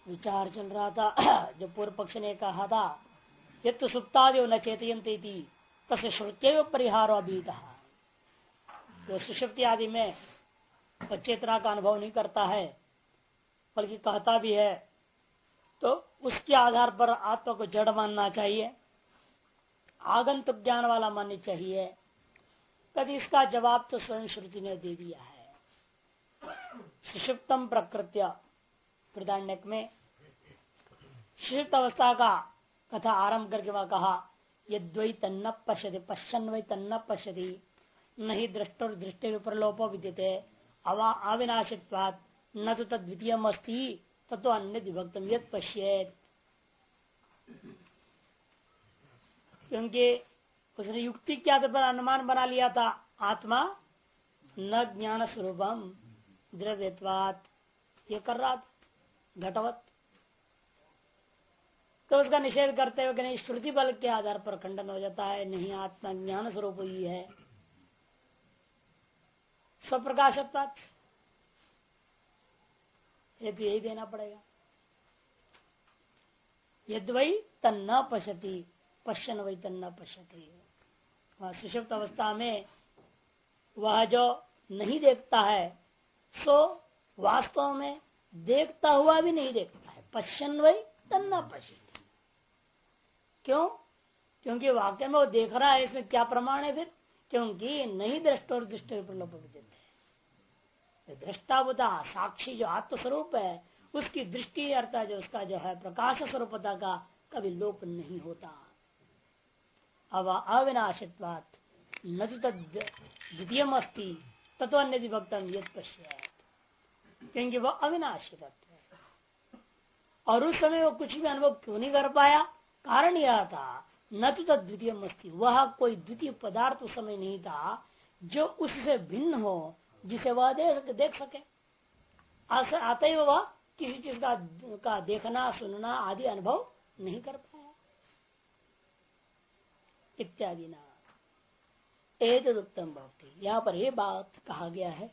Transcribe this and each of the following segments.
विचार चल रहा था। जो पूर्व पक्ष ने कहा था ये तो सुप्तादि न चेतयंती तस्य श्रुत्य परिहार अभीत, जो सुषुप्ति आदि में चेतना का अनुभव नहीं करता है बल्कि कहता भी है, तो उसके आधार पर आत्मा को जड़ मानना चाहिए, आगंतुक ज्ञान वाला माननी चाहिए। कभी इसका जवाब तो स्वयं श्रुति ने दे दिया है। सुषुप्तम प्रकृत्य प्रदान्यक में सुषुप्त अवस्था का कथा आरंभ करके वह कहा, यद्वै तन्न पश्यति पश्यन् वै तन्न पश्यति नहीं दृष्टो दृष्टि प्रलोपो विद्यते अविनाशित्वात् न तो तद्वितीयम् अस्ति ततो अन्य विभक्तम यत् पश्येत्। क्योंकि उसने युक्ति के आधार पर अनुमान बना लिया था, आत्मा न ज्ञान स्वरूपम द्रव्यत्वात्, ये कर रहा था घटवत। तो उसका निषेध करते हुए नहीं, श्रुति बल के आधार पर खंडन हो जाता है, नहीं आत्मा ज्ञान स्वरूप ही है स्वप्रकाशत्वात्, ये तो यही देना पड़ेगा। यद्वै तन्न पश्यति पश्यन् वै तन्न पश्यति, वह सुषुप्त अवस्था में वह जो नहीं देखता है सो वास्तव में देखता हुआ भी नहीं देखता है, पश्यन् वै तन्न पश्यति। क्यों? क्योंकि वाक्य में वो देख रहा है, इसमें क्या प्रमाण है फिर? क्योंकि नहीं दृष्ट और दृष्टि प्रलोभ विद्यते, दृष्टावता साक्षी जो आत्मस्वरूप है उसकी दृष्टि अर्थात जो उसका जो है प्रकाश स्वरूपता का कभी लोप नहीं होता। अब अविनाशित्वात् न तो द्वितीयम् अस्ति ततो अन्य विभक्तम यत् पश्येत्, क्योंकि वह अविनाशी तत्व है। और उस समय वो कुछ भी अनुभव क्यों नहीं कर पाया? कारण यह था न तो द्वितीयम् अस्ति, वह कोई द्वितीय पदार्थ उस समय नहीं था जो उससे भिन्न हो, जिसे वह देख सके। अतः वह किसी चीज का देखना सुनना आदि अनुभव नहीं कर पाया इत्यादि ना एतदुक्तम भवति। यहाँ पर यह बात कहा गया है,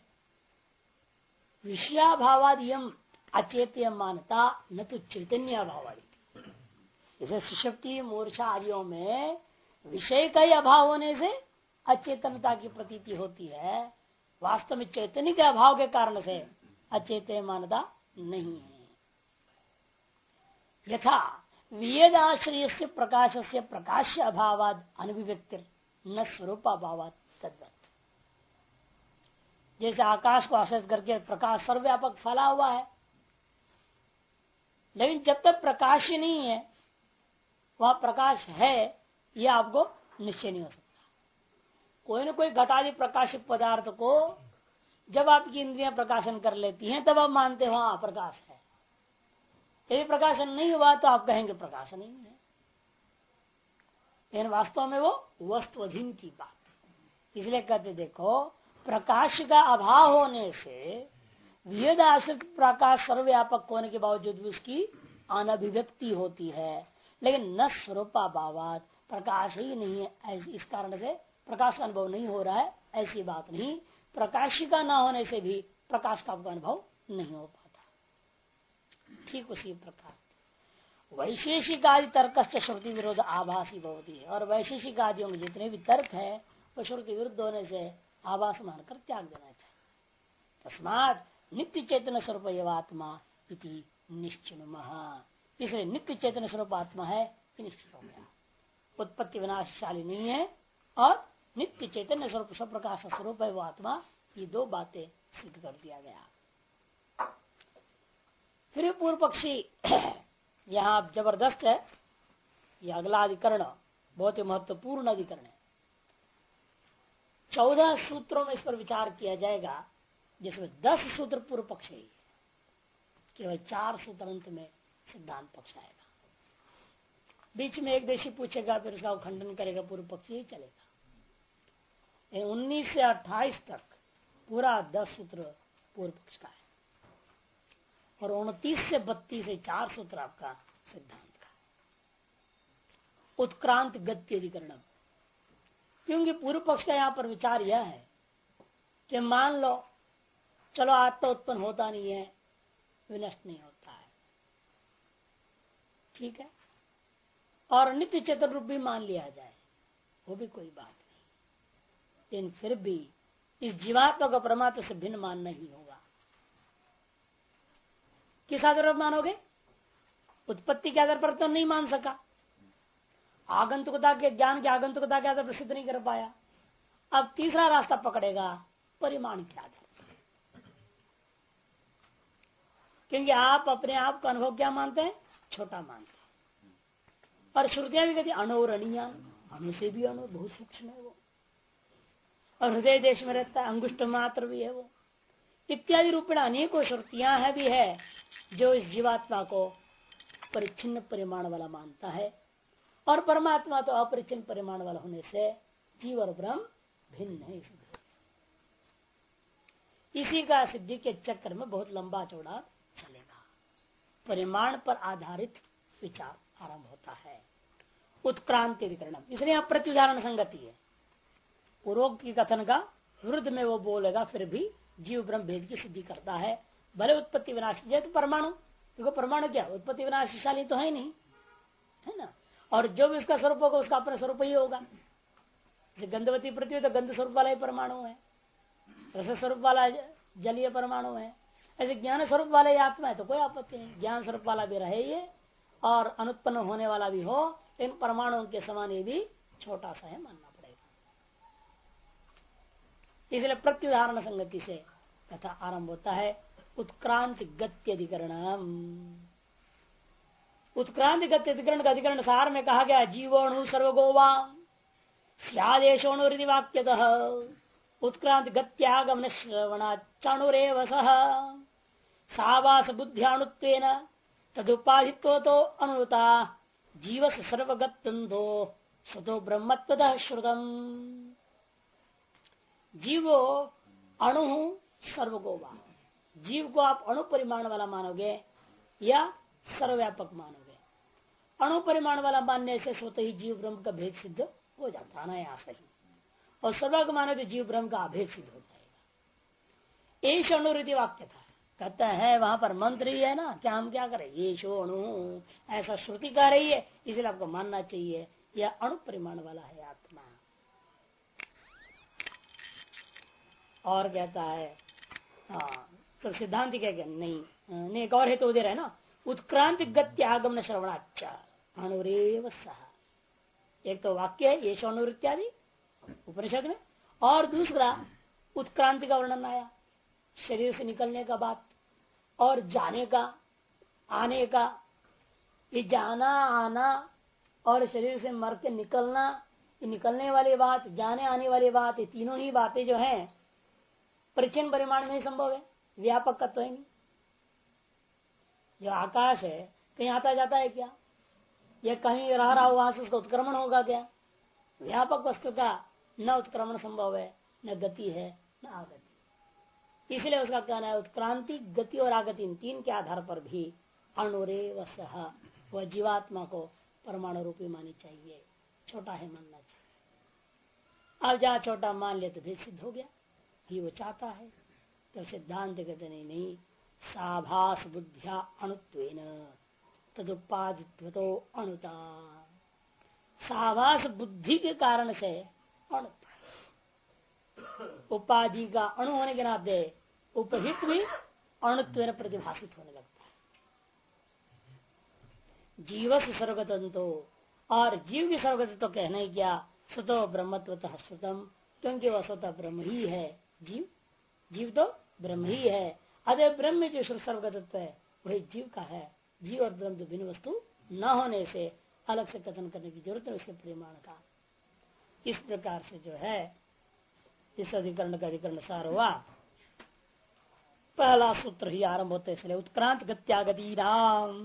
विषयाभावादियम अचेत्य मानता न तो चैतन्याभावादि। जैसे सुषुप्ति मूर्छा आदियों में विषय का ही अभाव होने से अचेतनता की प्रतीति होती है, वास्तव में चैतन्य के अभाव के कारण से अचेतन मानता नहीं है। यथा वेदाश्रय से प्रकाश से प्रकाश अभावाद अनभिव्यक्ति न स्वरूप अभावाद तद्वत्। जैसे आकाश को आश्रित करके प्रकाश सर्वव्यापक फैला हुआ है, लेकिन जब तक प्रकाश ही नहीं है वहां प्रकाश है यह आपको निश्चय नहीं हो सकता। कोई न कोई घटादि प्रकाशित पदार्थ को जब आपकी इंद्रियां प्रकाशन कर लेती हैं तब आप मानते हो हाँ प्रकाश है। यदि प्रकाशन नहीं हुआ तो आप कहेंगे प्रकाश नहीं है, लेकिन वास्तव में वो वस्तुअधीन की बात है। इसलिए कहते देखो, प्रकाश का अभाव होने से वेद आश्रित प्रकाश सर्वव्यापक होने के बावजूद भी उसकी अनभिव्यक्ति होती है, लेकिन न स्वरूपाभावात, प्रकाश ही नहीं है, इस कारण से प्रकाश का अनुभव नहीं हो रहा है, ऐसी बात नहीं। प्रकाशिका न होने से भी प्रकाश का अनुभव नहीं हो पाता। ठीक उसी प्रकार वैशेषिक आदि तर्क श्रुति विरोध आभासी भवती है, और वैशेषिक आदियों में जितने भी तर्क है वो श्रुति विरुद्ध होने से आभास मानकर त्याग देना चाहिए। तस्मात् नित्य चैतन्य स्वरूप एवात्मा इति निश्चिनुमः, इसलिए नित्य चैतन्य स्वरूप आत्मा है ये निश्चित हो गया, उत्पत्ति विनाशशाली नहीं है और नित्य चैतन्य स्वरूप स्वप्रकाश स्वरूप है वो आत्मा। ये दो बातें सिद्ध कर दिया गया। फिर पूर्व पक्षी यहाँ जबरदस्त है, यह अगला अधिकरण बहुत ही महत्वपूर्ण अधिकरण है। 14 सूत्रों में इस पर विचार किया जाएगा, जिसमें 10 सूत्र पूर्व पक्ष है, केवल 4 सूत्र अंत में सिद्धांत पक्ष आएगा। बीच में एक देशी पूछेगा फिर उसका खंडन करेगा, पूर्व पक्षी ही चलेगा। 19 से 28 तक पूरा 10 सूत्र पूर्व पक्ष का है, और 29 से 32 से 4 सूत्र आपका सिद्धांत का। उत्क्रांत गति अधिकरण, क्योंकि पूर्व पक्ष का यहाँ पर विचार यह है कि मान लो चलो आत्मा उत्पन्न होता नहीं है, विनष्ट नहीं होता है, ठीक है, और नित्य चेतन रूप भी मान लिया जाए, वो भी कोई बात नहीं। लेकिन फिर भी इस जीवात्मा को परमात्मा से भिन्न मानना ही होगा। किस आधार पर मानोगे? उत्पत्ति के आधार पर तो नहीं मान सका, आगंतुकता के ज्ञान के आगंतुकता के आधार पर सिद्ध नहीं कर पाया। अब तीसरा रास्ता पकड़ेगा परिमाण के आधार पर, क्योंकि आप अपने आप का अनुभव क्या मानते हैं? छोटा मानते हैं। और श्रुतियां भी कहती अणुरणीय, अणु से भी अणु बहुत सूक्ष्म है वो, और हृदय देश में रहता है, अंगुष्ठ मात्र भी है वो, इत्यादि रूपेण अनेकों श्रुतियां है भी है जो इस जीवात्मा को परिच्छिन्न परिमाण वाला मानता है। और परमात्मा तो अपरिच्छिन्न परिमाण वाला होने से जीव और ब्रह्म भिन्न है। इसी का सिद्धि के चक्कर में बहुत लंबा चौड़ा चलेगा। परिमाण पर आधारित विचार आरंभ होता है। उत्क्रांति अधिकरण, इसलिए आप प्रत्युदाहरण संगति है। पूर्वोक्त की कथन का विरुद्ध में वो बोलेगा, फिर भी जीव ब्रह्म भेद की सिद्धि करता है। भले उत्पत्ति विनाश, जैसे परमाणु, देखो परमाणु क्या उत्पत्ति विनाशशाली तो है नहीं, है ना, और जो भी उसका स्वरूप होगा उसका अपना स्वरूप ही होगा। जैसे गंधवती पृथ्वी तो गंध स्वरूप वाला ही परमाणु है, रस स्वरूप वाला जलीय परमाणु है। ऐसे ज्ञान स्वरूप वाला ही आत्मा है तो कोई आपत्ति नहीं, ज्ञान स्वरूप वाला भी रहे ये और अनुत्पन्न होने वाला भी हो, इन परमाणुओं के समान ये भी छोटा सा है मानना पड़ेगा। इसलिए प्रत्युदाहरण संगति से कथा आरंभ होता है। उत्क्रांति गति अधिकरण, उत्क्रांति गति अधिकरण का अधिकरण सार में कहा गया जीवोणु सर्वगोवा स्यादेशोणुरिति वाक्यतः उत्क्रांति गत्यागमन श्रवणाचाणुरेव सह सावास बुद्ध्याणुत्वेन तदुपाधित्व तो अनुता जीवस सर्वगतंधो स्वतो ब्रह्मत्वतः श्रुतम। जीवो अणु सर्वगोवा, जीव को आप अणु परिमाण वाला मानोगे या सर्वव्यापक मानोगे? अणु परिमाण वाला मानने से स्वतः ही जीव ब्रह्म का भेद सिद्ध हो जाता है ना, यहाँ से ही। और सर्वज्ञ मानो तो जीव ब्रह्म का अभेद सिद्ध हो जाएगा। एश अणुरीति वाक्य था, कहता है वहां पर मंत्र ही है ना, क्या हम क्या करें, ये शो अणु, ऐसा श्रुति कह रही है, इसलिए आपको मानना चाहिए यह अणु परिमाण वाला है आत्मा। और कहता है हाँ, तो सिद्धांत क्या नहीं एक और हेतु दे रहे ना, उत्क्रांति गति आगमन श्रवणाचा अणुरेव सह। एक तो वाक्य है ये अणुर इत्यादि उपनिषद में, और दूसरा उत्क्रांति का वर्णन आया, शरीर से निकलने का बात और जाने का, आने का। ये जाना आना और शरीर से मर के निकलना, ये निकलने वाली बात, जाने आने वाली बात, ये तीनों ही बातें जो हैं परिचिन परिमाण में ही संभव है, व्यापक का तो है नहीं। जो आकाश है कहीं आता जाता है क्या, या कहीं रह रहा हो वहां से उसका उत्क्रमण होगा क्या? व्यापक वस्तु का न उत्क्रमण संभव है, न गति है, न आगति। इसलिए उसका कहना है उत्क्रांति गति और आगति इन तीन के आधार पर भी अणुरेव सह, वह जीवात्मा को परमाणु रूपी मानी चाहिए, छोटा है मानना चाहिए। अब जहां छोटा मान ले तो भी सिद्ध हो गया ही वो चाहता है, तो सिद्धांत कहते नहीं साभास बुद्धिया अणुत्वेन तदुपादित्व तो अणुता। साभास बुद्धि के कारण से अणु, उपाधि का अणु होने के नाते उपहित भी अणुत्वेन प्रतिभाषित होने लगता है। जीवस सर्वगतंतो, और जीव की सर्वगत तो कहना ही क्या, स्वतो ब्रह्मत्वतः श्रुतम, क्योंकि वह स्वतः ब्रह्म ही है। जीव तो ब्रह्म ही है, अतः ब्रह्म में जो सर्वगतत्व है वही जीव का है। जीव और ब्रह्म तो भिन्न वस्तु न होने से अलग से कथन करने की जरूरत है उसके परिमाण का। इस प्रकार से जो है इस अधिकरण का अधिकरण सार हुआ। पहला सूत्र ही आरंभ होते इसलिए उत्क्रांति गत्यागति नाम,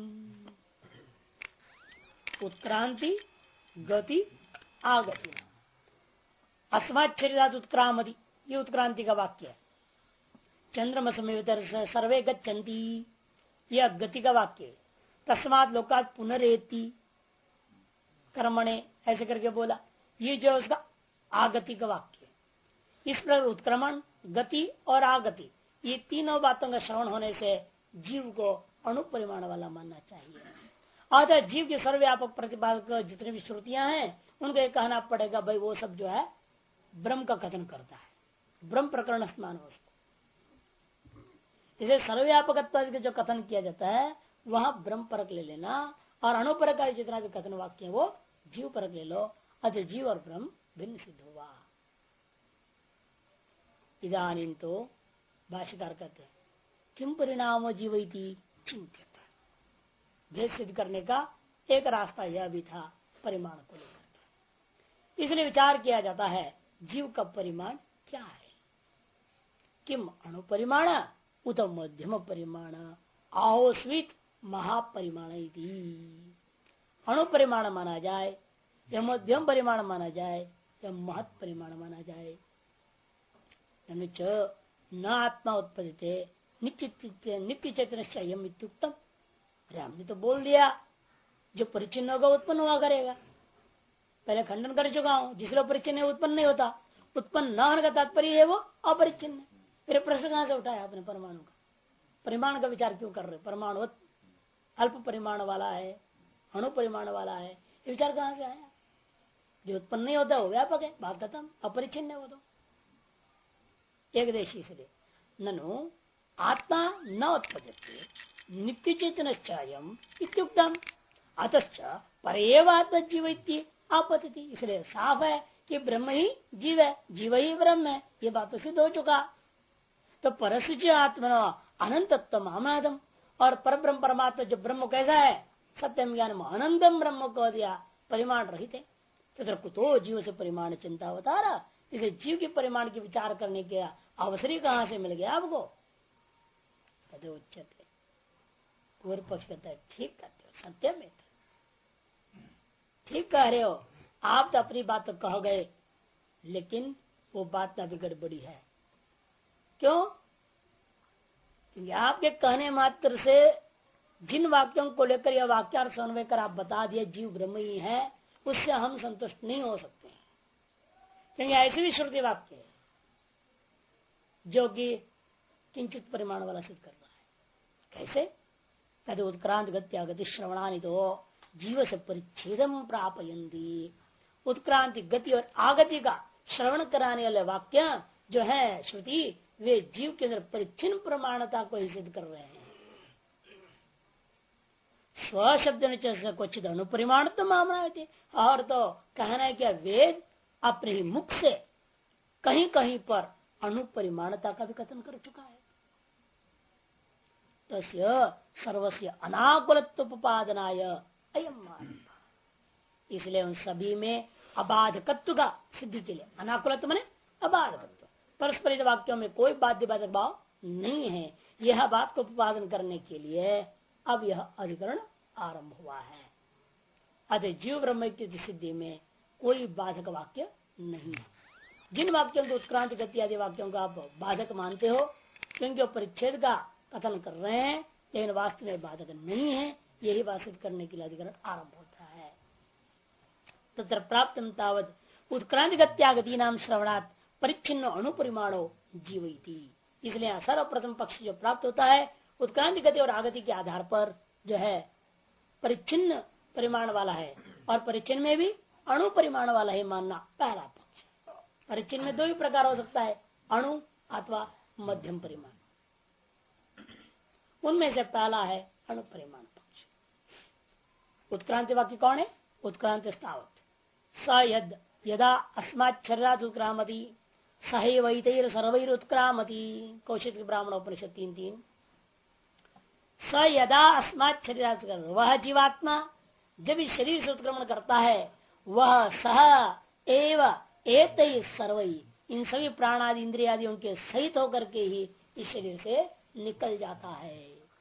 उत्क्रांति गति आगति अस्मात् शरीरात् उत्क्रामति, ये उत्क्रांति का वाक्य है। चंद्रमा समय सर्वे गच्छन्ति, यह गति का वाक्य है। तस्मात् लोकात् पुनरेति कर्मणे ऐसे करके बोला, ये जो उसका आगति का वाक्य है। इस प्रकार उत्क्रमण, गति और आगति, ये तीनों बातों का श्रवण होने से जीव को अणु परिमाण वाला मानना चाहिए। अतः जीव के सर्वव्यापक प्रतिपादक जितने भी श्रुतियां हैं उनको ये कहना पड़ेगा भाई वो सब जो है ब्रह्म का कथन करता है, ब्रह्म प्रकरण स्नान उसको। इसे सर्वव्यापक जो कथन किया जाता है वहां ब्रह्म परक ले लेना, और अणुपरक का जितना भी कथन वाक्य है वो जीव परक ले लो। अतः जीव और ब्रह्म भिन्न सिद्ध हुआ। इदानीं तो भाष्यकार कहते हैं किम परिणाम जीवैति चिंतित, भेद सिद्ध करने का एक रास्ता यह भी था परिमाण को लेकर। इसलिए विचार किया जाता है जीव का परिमाण क्या है, किम अणु परिमाण उत मध्यम परिमाण आहोस्वित महापरिमाण। अणु परिमाण माना जाए या मध्यम परिमाण माना जाए या महत परिमाण माना जाए। न आत्मा उत्पदिते नित्य चैतन्यम इत्युक्तम। अरे हमने तो बोल दिया जो परिचिन्न होगा उत्पन्न हुआ करेगा, पहले खंडन कर चुका हूं। जिससे परिचिन्न उत्पन्न नहीं होता, उत्पन्न न होने का तात्पर्य है वो अपरिचिन्न। फिर प्रश्न कहां से उठाया आपने परमाणु का? परिमाण का विचार क्यों कर रहे? परमाणु अल्प परिमाण वाला है, अणु परिमाण वाला है, ये विचार कहां से आया? जो उत्पन्न नहीं होता वो व्यापक है, बात खत्म, अपरिचिन्न है वो तो एक देशी। इसलिए ननु आत्मा न उत्पद्यते नित्य चेतन इत्युक्तम अतश्च परेव आत्म जीव आपत्ति। इसलिए साफ है कि ब्रह्म ही जीव है, जीव ही ब्रह्म है, ये बात तो सिद्ध हो चुका। तो परस्य आत्मन अनंतत्व अनादम, और परब्रह्म परमात्मा जो ब्रह्म कैसा है? सत्यम ज्ञान अनंतम ब्रह्म को दिया, परिमाण रहित है। तो कुतो जीव से परिमाण चिंता बता रहा। इसे जीव के परिमाण की विचार करने के अवसर ही कहां से मिल गया आपको? कहते उच्चते पूर्व पक्ष कहता है ठीक कहते हो, सत्य में ठीक कह रहे हो आप, तो अपनी बात तो कह गए, लेकिन वो बात ना भी गड़बड़ी है। क्यों? क्योंकि आपके कहने मात्र से जिन वाक्यों को लेकर यह वाक्यार्थ समन्वय कर आप बता दिए जीव ब्रह्म ही है, उससे हम संतुष्ट नहीं हो सकते हैं। क्योंकि ऐसे भी श्रुति वाक्य है जो कि किंचित परिमाण वाला सिद्ध कर रहा है। कैसे? कहते उत्क्रांत गत्या गति श्रवणानि तो जीव से परिच्छेदम प्रापयन्ति। उत्क्रांति गति और आगति का श्रवण कराने वाले वाक्य जो है श्रुति, वे जीव के अंदर परिच्छिन्न प्रमाणता को ही सिद्ध कर रहे हैं। स्वशब्द क्वचित अनुपरिमाण तो मामला है। और तो कहना है कि वेद अपने ही मुख से कहीं कहीं पर अनुपरिमाणता का भी कथन कर चुका है। तस्य सर्वस्य अनाकुलत्वोपादनाय अयम मार्ग। इसलिए उन सभी में अबाधकत्व का सिद्धि के लिए, अनाकुलत्व माने अबाधकत्व, परस्पर वाक्यों में कोई बाध्य बाधक भाव नहीं है, यह बात को उत्पादन करने के लिए अब यह अधिकरण आरंभ हुआ है। अतः जीव ब्रह्म की सिद्धि में कोई बाधक वाक्य नहीं है। जिन वाक्यों को उत्क्रांति गति आदि वाक्यों का आप बाधक मानते हो, क्योंकि वो परिच्छेद का कथन कर रहे हैं, लेकिन वास्तव में बाधक नहीं है, यही बात सिद्ध करने के लिए अधिकरण आरंभ होता है। तत्र प्राप्त तावत उत्क्रांति गत्यागति नाम श्रवणात् परिच्छिन्न अणुपरिमाणो जीवैति। इसलिए सर्वप्रथम पक्ष जो प्राप्त होता है उत्क्रांति गति और आगति के आधार पर जो है परिच्छिन्न परिमाण वाला है, और परिच्छिन्न में भी अणु परिमाण वाला ही मानना पहला पक्ष। परिच्छिन्न में दो ही प्रकार हो सकता है, अणु अथवा मध्यम परिमाण। उनमें से पहला है अणु परिमाण पक्ष। उत्क्रांति वाक्य कौन है? उत्क्रांति स्थावत स यद यदा अस्माच्छर्यात् उत्क्रामति सहैवैतैर सर्वैर उत्क्रामति। कौशिक ब्राह्मण उपनिषद 3:3। स यदा अस्माच्छर्यात्, वह जीवात्मा जब इस शरीर से उत्क्रमण करता है, वह सह एव एतैः सर्वैः, इन सभी प्राणादि इंद्रियादियों के सहित होकर के ही इस शरीर से निकल जाता है।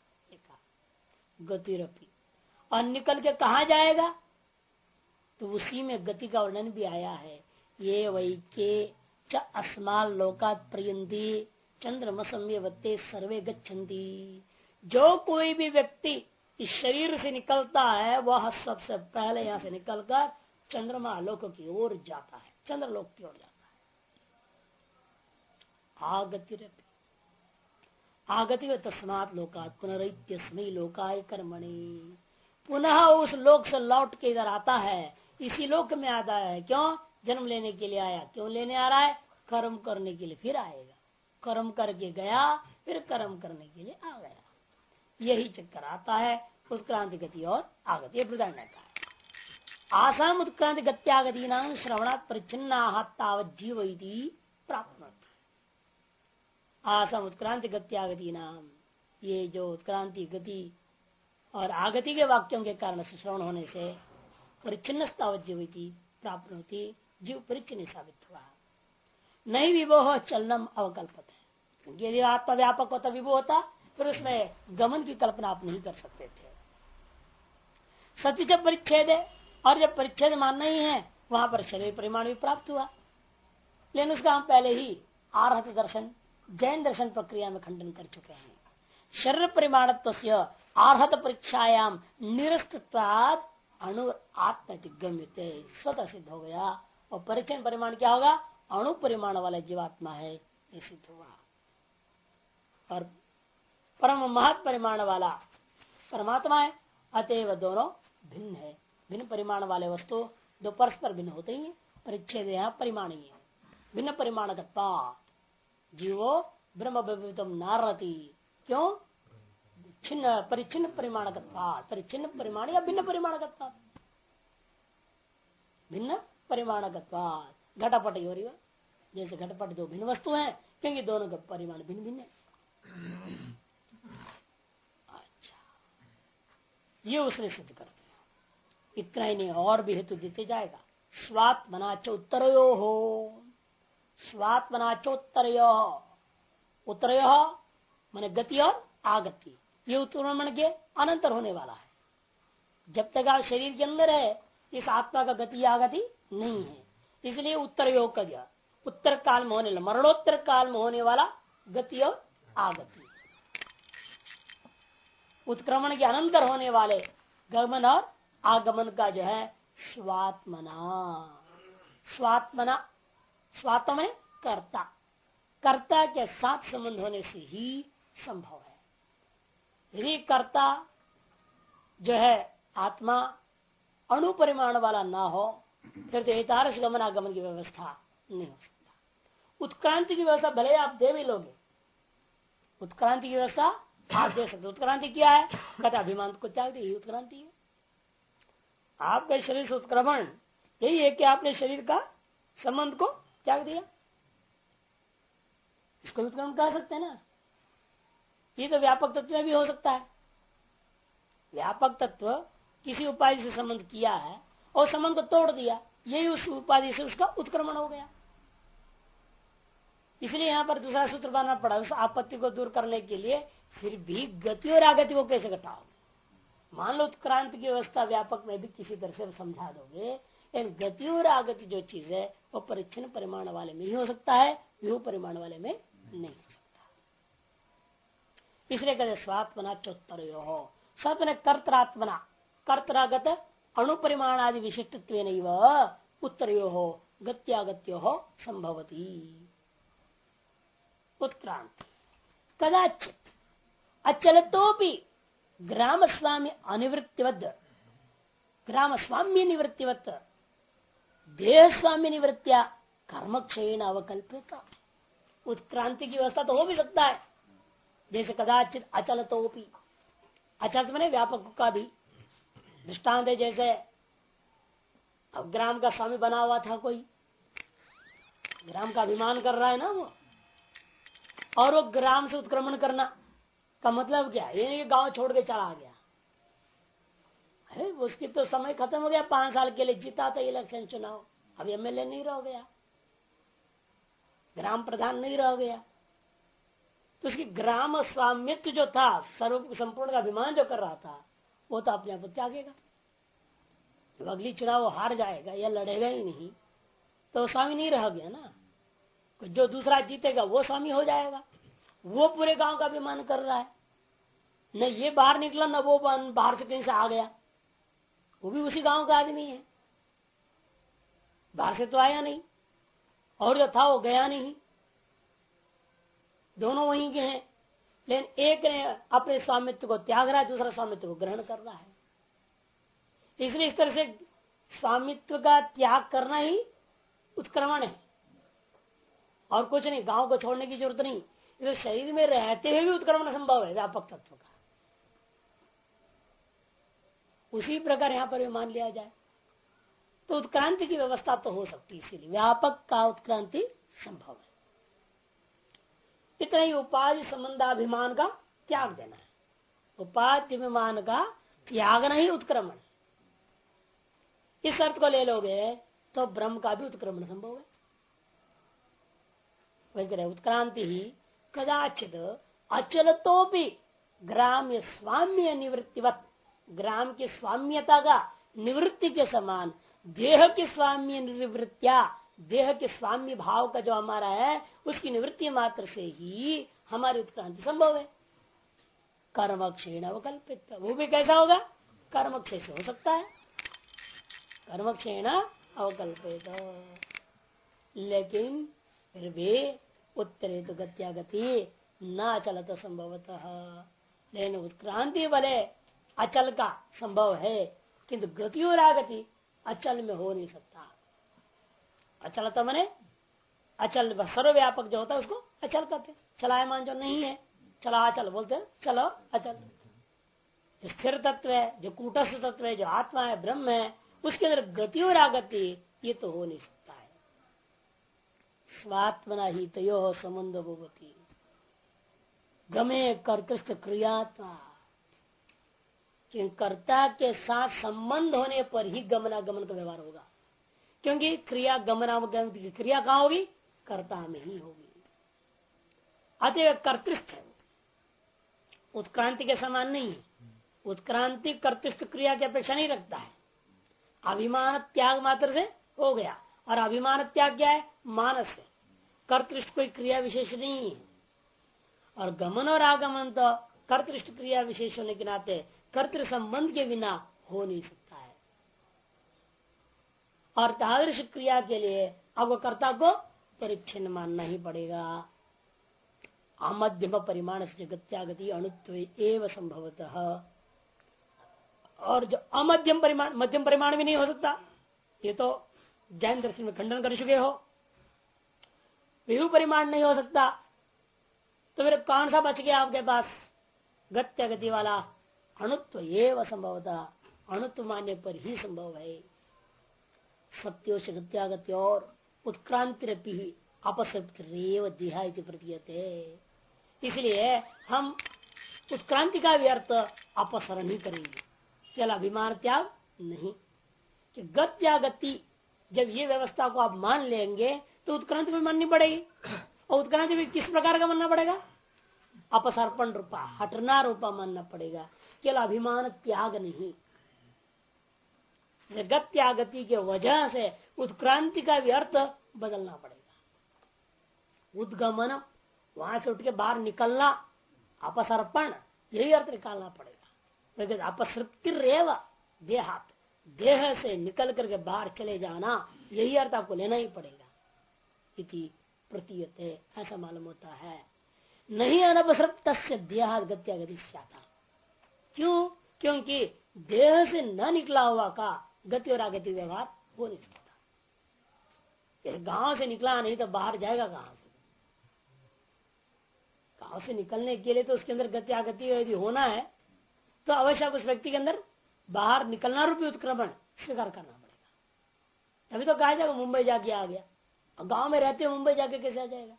गतिरपि, और निकल के कहा जाएगा? तो उसी में गति का वर्णन भी आया है। ये वैके च अस्माल लोकात् प्रयन्ति चंद्रमसम्यवते सर्वे गच्छन्ति। जो कोई भी व्यक्ति इस शरीर से निकलता है वह सबसे पहले यहाँ से निकलकर चंद्रमा लोक की ओर जाता है, चंद्रलोक की ओर जाता है। आगतिरपि, आगति तस्मात् लोकात् पुनरैत्यस्मै लोकाय कर्मणि। पुनः उस लोक से लौट के इधर आता है, इसी लोक में आता है। क्यों? जन्म लेने के लिए आया। क्यों लेने आ रहा है? कर्म करने के लिए फिर आएगा। कर्म करके गया, फिर कर्म करने के लिए आ गया। यही चक्कर आता है। उत्क्रांति गति और आगति, प्रधान ने कहा आसाम उत्क्रांति गत्यागति नाम श्रवणात् परिच्छिन्ना तावत् जीव प्राप्त। आसाम उत्क्रांति गत्यागति नाम, ये जो उत्क्रांति गति और आगति के वाक्यों के कारण से श्रवण होने से परिच्छिन्न तावत् जीव प्राप्त होती, जीव परिच्छिन्न साबित हुआ। नहीं विभो चलनम अवकल्पत है। यदि आत्मा व्यापक होता, विभो होता, फिर उसमें गमन की कल्पना आप नहीं कर सकते थे। सत्य जब परिच्छेद है, और जब परिच्छेद मानना ही है, वहां पर शरीर परिमाण भी प्राप्त हुआ। लेकिन उसका हम पहले ही आरहत दर्शन, जैन दर्शन प्रक्रिया में खंडन कर चुके हैं। शरीर परिमाणत्व आरहत परीक्षायाम निरस्तत्वाद अणु आत्मगम्यते स्वतः सिद्ध हो गया। और परिचय परिमाण क्या होगा? अणु परिमाण वाला जीवात्मा है, ये सिद्ध हुआ। और परम महत परिमाण वाला परमात्मा है, अतएव दोनों भिन्न है। भिन्न परिमाण वाले वस्तु दो परस्पर भिन्न होते ही, परिच्छेद यहाँ परिमाण ही है। भिन्न परिमाण जीवो ब्रह्म विभुतम नारती। क्यों? छिन्न परिचिन्न परिमाण, परिचिन्न परिमाण या भिन्न परिमाण, भिन्न परिमाण। घटापट हो रही, जैसे घटपट दो भिन्न वस्तु हैं, क्योंकि दोनों का परिमाण भिन्न भिन्न है। अच्छा, ये उसने सिद्ध कर दिया। इतना ही नहीं, और भी हेतु देते जाएगा। स्वात्मनाच उत्तरयो हो, स्वात्मनाच उत्तरयो, उत्तरयो माने गति और आगति, ये उत्क्रमण के अनंतर होने वाला है। जब तक आप शरीर के अंदर है, इस आत्मा का गति आगति नहीं है। इसलिए उत्तर योग कर दिया। उत्तर काल में होने, मरणोत्तर काल में होने वाला गति और आगति, उत्क्रमण के अनंतर होने वाले गमन और आगमन का जो है स्वात्मना। स्वात्मना, स्वात्म में कर्ता, कर्ता के साथ संबंध होने से ही संभव है। यदि कर्ता जो है आत्मा अणु परिमाण वाला ना हो, फिर तो एतारस गमनागमन की व्यवस्था नहीं हो सकता। उत्क्रांति की व्यवस्था भले आप दे भी लोगे, उत्क्रांति की व्यवस्था आप दे सकते। उत्क्रांति क्या है? कहता अभिमान को त्याग दे, उत्क्रांति है। आपके शरीर से उत्क्रमण यही है कि आपने शरीर का संबंध को त्याग दिया, इसको उत्क्रमण कह सकते हैं ना। ये तो व्यापक तत्व में भी हो सकता है। व्यापक तत्व किसी उपाधि से संबंध किया है और संबंध को तोड़ दिया, यही उस उपाधि से उसका उत्क्रमण हो गया। इसलिए यहाँ पर दूसरा सूत्र बनाना पड़ा उस आपत्ति को दूर करने के लिए। फिर भी गति और आगति को कैसे घटाओगे? मान लो उत्क्रांति की व्यवस्था व्यापक में भी किसी तरह से समझा दोगे, लेकिन गति और आगति जो चीज है वो परिच्छिन्न परिमाण वाले में ही हो सकता है, विभू परिमाण वाले में नहीं हो सकता। इसलिए कहते स्वात्मना चोत्तर हो, सत्व कर्तरात्मना, कर्तरागत अणुपरिमाण आदि विशिष्टत्व उत्तरयो हो गत्यागत्यो हो संभवती। उत्क्रांति कदाचित अचलतोपि ग्राम स्वामी अनिवृत्तिवद, ग्राम स्वामी निवृत्तिवत देह स्वामी निवृत्तिया कर्मक्षयेण अवकल्पित। उत्क्रांति की व्यवस्था तो हो भी सकता है, जैसे कदाचित अचलतोपि, अचल मैंने व्यापक का भी दृष्टांत है। जैसे अब ग्राम का स्वामी बना हुआ था कोई, ग्राम का अभिमान कर रहा है ना वो, और वो ग्राम से उत्क्रमण करना का मतलब क्या है? ये गांव छोड़ के चला गया। अरे उसकी तो समय खत्म हो गया, 5 साल के लिए जीता था इलेक्शन चुनाव, अब एमएलए नहीं रह गया, ग्राम प्रधान नहीं रह गया, तो उसकी ग्राम स्वामित्व जो था, सर्व संपूर्ण का अभिमान जो कर रहा था, वो तो अपने आप त्यागेगा। तो अगली चुनाव वो हार जाएगा या लड़ेगा ही नहीं, तो स्वामी नहीं रह गया ना। जो दूसरा जीतेगा वो स्वामी हो जाएगा। वो पूरे गांव का अभिमान कर रहा है, न ये बाहर निकला न वो बाहर से कहीं से आ गया, वो भी उसी गांव का आदमी है, बाहर से तो आया नहीं, और जो था वो गया नहीं, दोनों वहीं के हैं। लेकिन एक ने अपने स्वामित्व को त्याग रहा है, दूसरा स्वामित्व को ग्रहण कर रहा है। इसलिए इस तरह से स्वामित्व का त्याग करना ही उत्क्रमण है और कुछ नहीं। गांव को छोड़ने की जरूरत नहीं, इसलिए शरीर में रहते हुए भी उत्क्रमण संभव है व्यापक तत्व का। उसी प्रकार यहां पर भी मान लिया जाए तो उत्क्रांति की व्यवस्था तो हो सकती है, इसीलिए व्यापक का उत्क्रांति संभव है। इतना ही उपाधि संबंधाभिमान का त्याग देना है। उपाधि अभिमान का त्यागना ही उत्क्रमण है। इस अर्थ को ले लोगे तो ब्रह्म का भी उत्क्रमण संभव है। वही उत्क्रांति ही कदाचित अचलतोपि ग्राम्य स्वाम्य निवृत्तिवत, ग्राम की स्वाम्यता का निवृत्ति के समान देह की स्वाम्य निवृत्तिया, देह के स्वाम्य भाव का जो हमारा है उसकी निवृत्ति मात्र से ही हमारी उत्क्रांति संभव है। कर्मक्षेण अवकल्पित, वो भी कैसा होगा? कर्मक्षय से हो सकता है, कर्मक्षेण अवकल्पित। लेकिन फिर भी उत्तरे तो गत्यागति न चलत संभवतः, लेकिन उत्क्रांति वाले अचल का संभव है, किंतु गति और आगति अचल में हो नहीं सकता। अचल तो मने अचल सर्वव्यापक जो होता है उसको अचल कहते, चलायमान जो नहीं है चला अचल बोलते हैं, चलो अचल। स्थिर तत्व है, जो कूटस्थ तत्व है, जो आत्मा है, ब्रह्म है, उसके अंदर गति और आगति ये तो हो नहीं सकता है। स्वात्मना ही तयो संबंध भगवती गमे कर्तृस्थ क्रियात्मा, कर्ता के साथ संबंध होने पर ही गमनागमन का व्यवहार होगा, क्योंकि क्रिया गमनागमन की क्रिया कहाँ होगी? कर्ता में ही होगी। अतः कर्तृस्थ उत्क्रांति के समान नहीं है। उत्क्रांति कर्तृस्थ क्रिया की अपेक्षा नहीं रखता है, अभिमान त्याग मात्र से हो गया। और अभिमान त्याग क्या है? मानस है। कर्तृष्ट कोई क्रिया विशेष नहीं है। और गमन और आगमन तो कर्तृष्ट क्रिया विशेष होने के नाते कर्तृ संबंध के बिना हो नहीं सकता है। और तादृश क्रिया के लिए आपको कर्ता को परिच्छिन्न मानना ही पड़ेगा। अमध्यम परिमाण से जगत्यागति अणुत्व एव संभवतः। और जो अमध्यम परिमाण, मध्यम परिमाण भी नहीं हो सकता, ये तो जैन दर्शन में खंडन कर चुके हो। विभु परिमाण नहीं हो सकता, तो फिर कौन सा बच गया आपके पास? गत्यागति वाला अणुत्व एव संभवतः, अणुत्व मानने पर ही संभव है। सत्योश गत्यागति और उत्क्रांति अपसृप्त रेव देहा प्रतीयते। इसलिए हम उत्क्रांति का भी अर्थ अपसरण ही करेंगे, चल अभिमान त्याग नहीं। कि गत्यागति जब ये व्यवस्था को आप मान लेंगे तो उत्क्रांति भी माननी पड़ेगी। और उत्क्रांति भी किस प्रकार का मानना पड़ेगा? अपसर्पण रूपा, हटना रूपा मानना पड़ेगा, केवल अभिमान त्याग नहीं। गत्यागति के वजह से उत्क्रांति का भी अर्थ बदलना पड़ेगा। उद्गमन, वहां से उठ के बाहर निकलना, अपसर्पण, यही अर्थ निकालना पड़ेगा। लेकिन अपसृप्ति रेव देहात, देह से निकल करके बाहर चले जाना, यही अर्थ आपको लेना ही पड़ेगा। इति प्रतीयते, ऐसा मालूम होता है। नहीं अनपसृप्त देहात गत्यागति स्यात्। क्यों? क्योंकि देह से न निकला हुआ का गति और आगति व्यवहार हो नहीं सकता। गांव से निकला नहीं तो बाहर जाएगा कहां से? गांव से निकलने के लिए तो उसके अंदर गति आगति यदि होना है तो अवश्य उस व्यक्ति के अंदर बाहर निकलना रूपी उत्क्रमण स्वीकार करना पड़ेगा। अभी तो कहा जाएगा मुंबई जाके आ गया, और गांव में रहते मुंबई जाके कैसे आ जाएगा?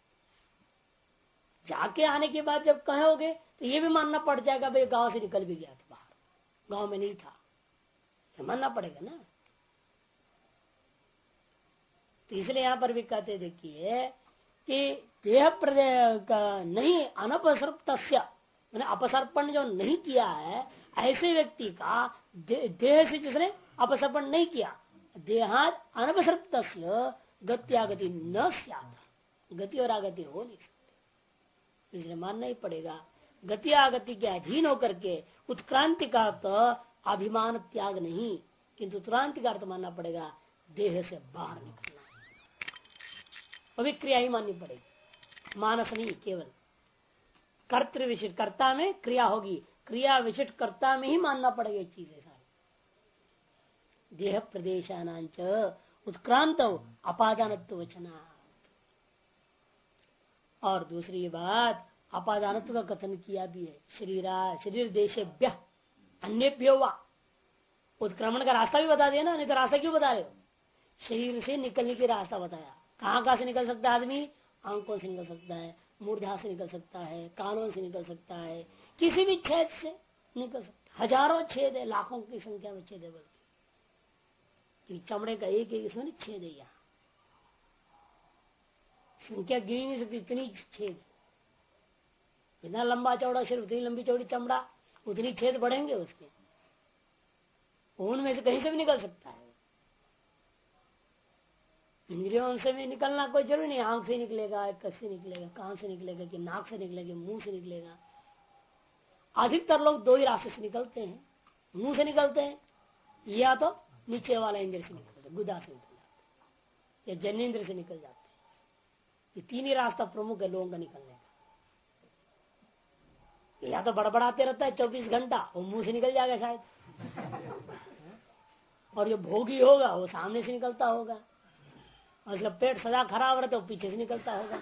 जाके आने के बाद जब कहोगे तो ये भी मानना पड़ जाएगा भाई गांव से निकल भी गया था, बाहर गांव में नहीं था, मानना पड़ेगा ना। तो इसलिए यहां पर भी कहते देखिए कि देह का नहीं अनपसर्प मैंने अपसर्पण जो नहीं किया है, ऐसे व्यक्ति का देह से जिसने अपसर्पण नहीं किया, देहात अनपसर्प गत्यागति न स्यात्, गति और आगति हो नहीं सकती। इसलिए मानना ही पड़ेगा गति आगति के अधीन होकर के उत्क्रांति का तो अभिमान त्याग नहीं, किंतु उत्क्रांति का अर्थ मानना पड़ेगा देह से बाहर निकलना। अभी क्रिया ही माननी पड़ेगी, मानस नहीं। केवल कर्तृ विशिष्ट कर्ता में क्रिया होगी, क्रिया विशिष्ट कर्ता में ही मानना पड़ेगा चीजें सारी। देह प्रदेशानांच उत्क्रांत अपादानत्व वचना। और दूसरी बात अपादानत्व का कथन किया भी है। शरीर देशेभ्य अन्येभ्यो वा, उत्क्रमण का रास्ता भी बता दिया ना, नहीं तो रास्ता क्यों बता रहे हो? शरीर से निकलने की रास्ता बताया। कहाँ से निकल सकता है आदमी? आंखों से निकल सकता है, मूर्धा से निकल सकता है, कानों से निकल सकता है, किसी भी छेद से निकल सकता है। हजारों छेद है, लाखों की संख्या में छेद है, बल्कि चमड़े का एक इसमें छेद है। यहाँ संख्या गिनी नहीं सकती, इतनी छेद। जितना लंबा चौड़ा शरीर उतनी लंबी चौड़ी चमड़ा, उतनी छेद बढ़ेंगे उसके। उनमें से कहीं से भी निकल सकता है। इंद्रियों से भी निकलना कोई जरूरी नहीं, आंख से निकलेगा, कैसे निकलेगा, कहां से निकलेगा, कि नाक से निकलेगा, मुंह से निकलेगा। अधिकतर लोग दो ही रास्ते से निकलते हैं, मुंह से निकलते हैं या तो नीचे वाला इंद्र से निकलते हैं, गुदा से निकल जाते हैं, या जनेन्द्र से निकल जाते हैं। ये तीन ही रास्ता प्रमुख है लोगों का निकलने का। या तो बड़बड़ाते रहता है 24 घंटा, वो मुंह से निकल जाएगा शायद, और जो भोगी होगा वो सामने से निकलता होगा, और जब पेट सदा खराब रहता है वो पीछे से निकलता होगा।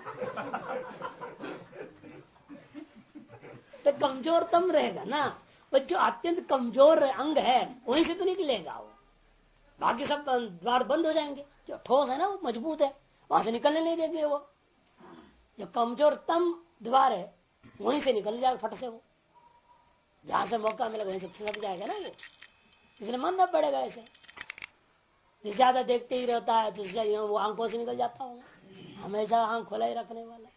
तो कमजोर तम रहेगा ना, वो जो अत्यंत कमजोर अंग है वहीं से तो निकलेगा वो, बाकी सब द्वार बंद हो जाएंगे। जो ठोस है ना वो मजबूत है, वहां से निकलने नहीं देंगे। वो जो कमजोर तम द्वार है वहीं से निकल जाएगा फट से, वो जहां से मौका मिलेगा वहीं से छिलट जाएगा ना वो। इसलिए मानना पड़ेगा ऐसे। ज्यादा देखते ही रहता है तो वो आंखों से निकल जाता होगा, हमेशा आंख खोला ही रखने वाला।